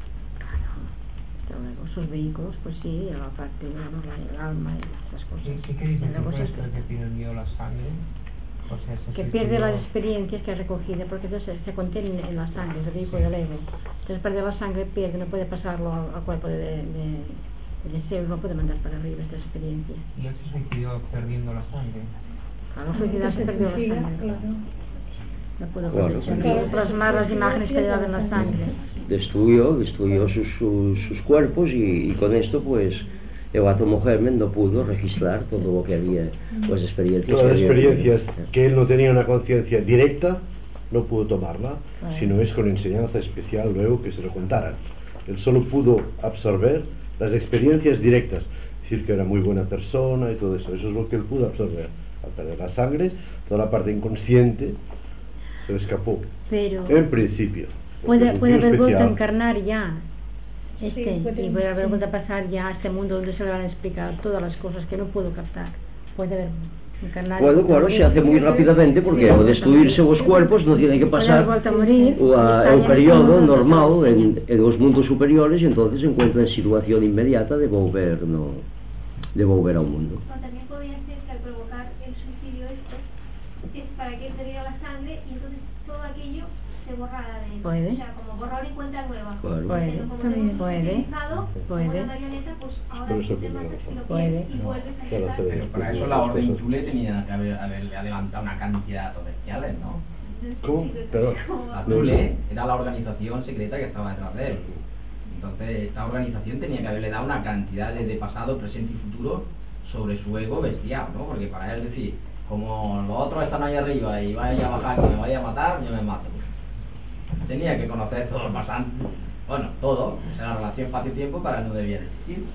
Luego sus vehículos, pues sí, la parte de el alma y esas cosas. ¿Qué, qué dice luego que se, esto que perdió la sangre? O sea, se que suicidó. pierde las experiencias que ha recogido, porque entonces se contiene en la sangre, es el vehículo del ego. Entonces pierde la sangre, pierde, no puede pasarlo al, al cuerpo de, de, de deseo, no puede mandar para arriba estas experiencias. Y él se suicidó perdiendo la sangre. Claro, suicidarse perdió la sangre. Claro. No pudo Claro, claro, plasmar las imágenes que le daban la sangre. Destruyó, destruyó sus, sus, sus cuerpos y, y con esto pues el átomo germen no pudo registrar todo lo que había, las experiencias. Todas las que había experiencias tenido. que él no tenía una conciencia directa, no pudo tomarla, Claro. sino es con enseñanza especial luego que se lo contaran. Él solo pudo absorber las experiencias directas, decir que era muy buena persona y todo eso, eso es lo que él pudo absorber. Al perder la sangre, toda la parte inconsciente se le escapó, Pero en principio. puede, puede haber especial. vuelto a encarnar ya este, Sí, puede- y puede haber sí. vuelto a pasar ya a este mundo donde se le van a explicar todas las cosas que no puedo captar. Puede haber encarnar. Bueno, claro, se hace muy rápidamente porque al destruirse los cuerpos no tiene que Puede haber pasar vuelto a morir. la- está el ya periodo en- normal en, en los mundos superiores y entonces se encuentra en situación inmediata de volver, no, de volver a un mundo. Pero también podría ser que al provocar el suicidio esto es para que él perdiera la sangre y entonces todo aquello se borrara de él. Puede. O sea, como borror y cuenta nueva. Claro. Puede, Pero como también tenemos puede. utilizado Puede. como una marioneta, pues ahora Por sí eso te que no matas lo si lo puede. quieres y vuelves a Claro, empezar. pero Pero para eso la orden Inchule tenía que haber, haberle adelantado una cantidad de bestiales, ¿no? ¿Cómo? Perdón. La Thule era la organización secreta que estaba detrás de él. Entonces, esta organización tenía que haberle dado una cantidad de, de pasado, presente y futuro sobre su ego bestial, ¿no? Porque para él decir, como los otros están ahí arriba y vaya a bajar, que me vaya a matar, yo me mato. Tenía que conocer todo el pasado, bueno, todo, o sea, la relación espacio-tiempo para él no debía de existir.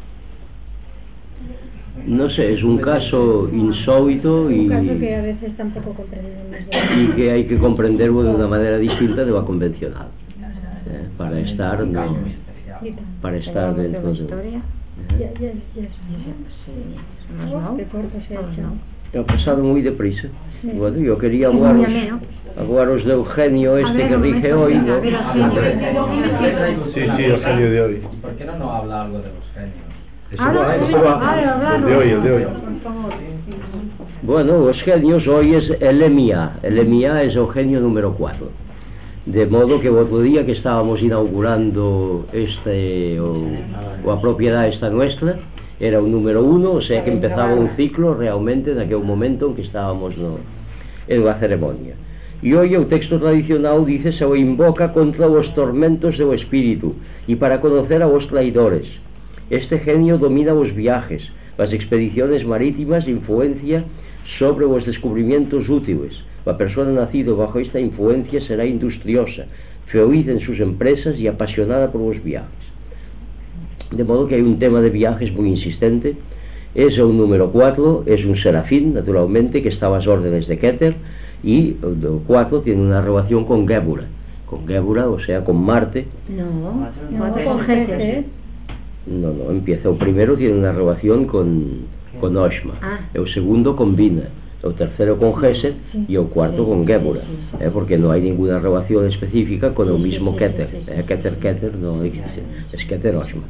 No sé, es un caso insólito y, Un caso que a veces tampoco comprendemos y bien. que hay que comprenderlo de una manera distinta de la convencional, eh, para estar, Un caso no, muy especial. para estar de dentro la de... historia. Ya, ya, ya es Sí, Oh, más no. qué corto se ha Más hecho. no. Ha pasado muy deprisa. Sí. Bueno, yo quería Es muy hablaros, ameno. hablaros del genio A este ver, que un rige momento, hoy, a ¿no? ver, así. Hablando de genios, Sí, sí, el genio de hoy. ¿Y por qué no nos habla algo de los genios? Eso Ahora, va, eso ahora, va. ahora, ahora, El de hoy, el de hoy. por favor. Bueno, los genios hoy es el M I A. El M I A es el genio número cuatro. De modo que el otro día que estábamos inaugurando este, o, o la propiedad esta nuestra, era un número uno, o sea que empezaba un ciclo realmente en aquel momento en que estábamos no, en la ceremonia. Y hoy el texto tradicional dice: se o invoca contra los tormentos del espíritu y para conocer a los traidores. Este genio domina los viajes, las expediciones marítimas, influencia sobre los descubrimientos útiles. La persona nacida bajo esta influencia será industriosa, feliz en sus empresas y apasionada por los viajes. De modo que hay un tema de viajes muy insistente. Es el número cuatro, es un serafín, naturalmente, que está a las órdenes de Keter, y el cuatro tiene una relación con Gébura, con Gébura, o sea, con Marte. No, No, no, con Jesse. No, no, empieza. El primero tiene una relación con, con Oshma, Ah. el segundo con Bina, el tercero con Gesed y el cuarto Sí, con sí, Gébura, sí, sí. eh, porque no hay ninguna relación específica con el Sí, sí, mismo sí, Keter. sí, sí, eh, sí. Keter, Keter no existe, es Keter Oshma.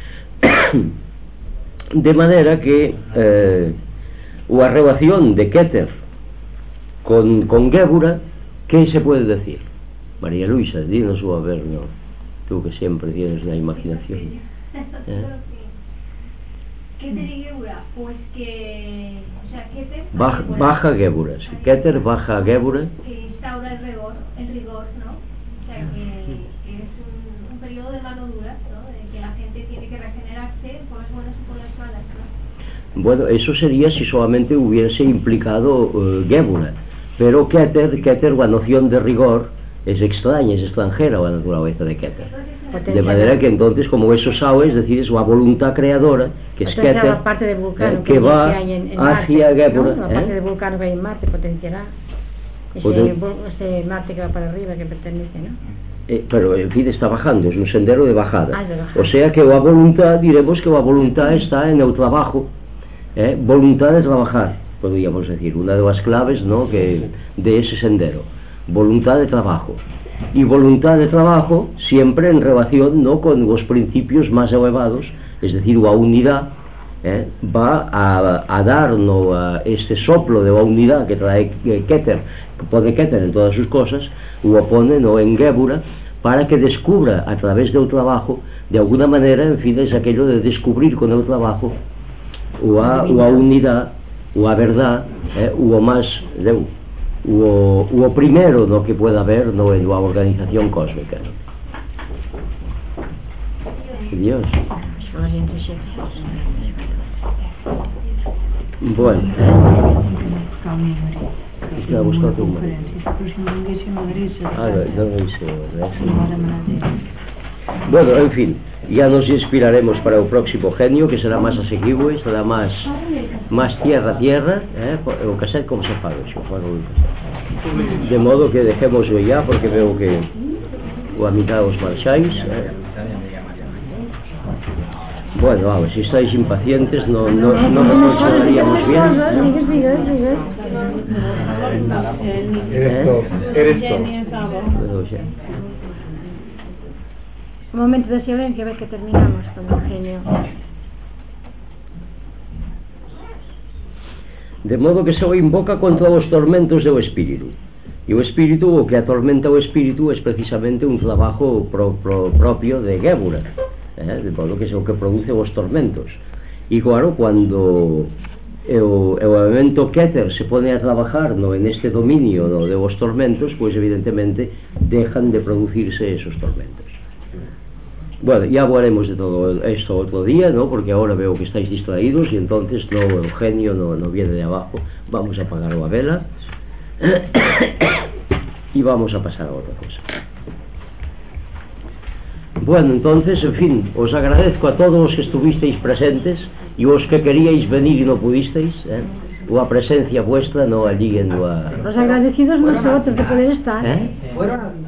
De manera que eh, la relación de Keter con, con Gébura, ¿qué se puede decir? María Luisa, dínoslo a ver, ¿no? Tú que siempre tienes la imaginación. ¿Eh? Keter y Gébura, pues que... O sea, Keter... Baja, baja Gébura, sí. Keter baja Gébura. Que instaura el rigor, el rigor, ¿no? O sea, que, que es un, un periodo de mano dura, ¿no? De que la gente tiene que regenerarse por las buenas y por las malas, ¿no? Bueno, eso sería si solamente hubiese implicado uh, Gébura. Pero Keter, Keter, la noción de rigor es extraña, es extranjera a la naturaleza de Keter. De manera que entonces, como eso sabe, es decir, es la voluntad creadora, que es Keter, la parte de Vulcano, eh, que, que va hay en, en hacia Marte, Gébura. ¿no? La ¿eh? parte de Vulcano que hay en Marte potenciará ese, Poten... ese Marte que va para arriba, que pertenece, ¿no? Eh, pero en fin, está bajando, es un sendero de bajada. Ah, de bajada. O sea que la voluntad, diremos que la voluntad está en el trabajo, ¿eh? Voluntad de trabajar, podríamos decir, una de las claves, ¿no?, que de ese sendero, voluntad de trabajo. Y voluntad de trabajo siempre en relación, ¿no?, con los principios más elevados, es decir, la unidad, ¿eh? va a, a darnos a este soplo de la unidad que trae Keter, que pone Keter en todas sus cosas, lo pone, ¿no?, en Gébura, para que descubra a través del trabajo, de alguna manera, en fin, es aquello de descubrir con el trabajo la, la unidad, la verdad, ¿eh? o más de o, o primero, ¿no?, que pueda haber, ¿no?, en la organización cósmica, ¿no? Dios. Bueno, está buscando un ah, no, no hice, bueno, en fin, ya nos inspiraremos para el próximo genio, que será más asequible, será más más tierra a tierra, ¿eh? O cassette como se paga, de modo que dejémoslo ya, porque veo que o a mitad os marcháis, ¿eh? Bueno, vamos, si estáis impacientes no, no, no reflexionaríamos bien, ¿eh? Eres todo, eres todo. Bueno, ya. Un momento de silencio, a ver que terminamos con el genio. De modo que se o invoca contra os tormentos do espírito. E o espírito, o que atormenta o espírito, é precisamente un trabajo pro, pro, propio de Gébura, eh? De modo que é o que produce os tormentos. E claro, cuando o, o elemento Keter se pone a trabajar, no, en este dominio, no, de os tormentos, pues evidentemente dejan de producirse esos tormentos. Bueno, ya hablaremos de todo esto otro día, ¿no? Porque ahora veo que estáis distraídos y entonces no, el genio no, no viene de abajo. Vamos a apagar la vela y vamos a pasar a otra cosa. Bueno, entonces, en fin, os agradezco a todos los que estuvisteis presentes y os que queríais venir y no pudisteis, ¿eh? La presencia vuestra no allí en la... Los agradecidos nosotros de poder estar. ¿Eh? Fueron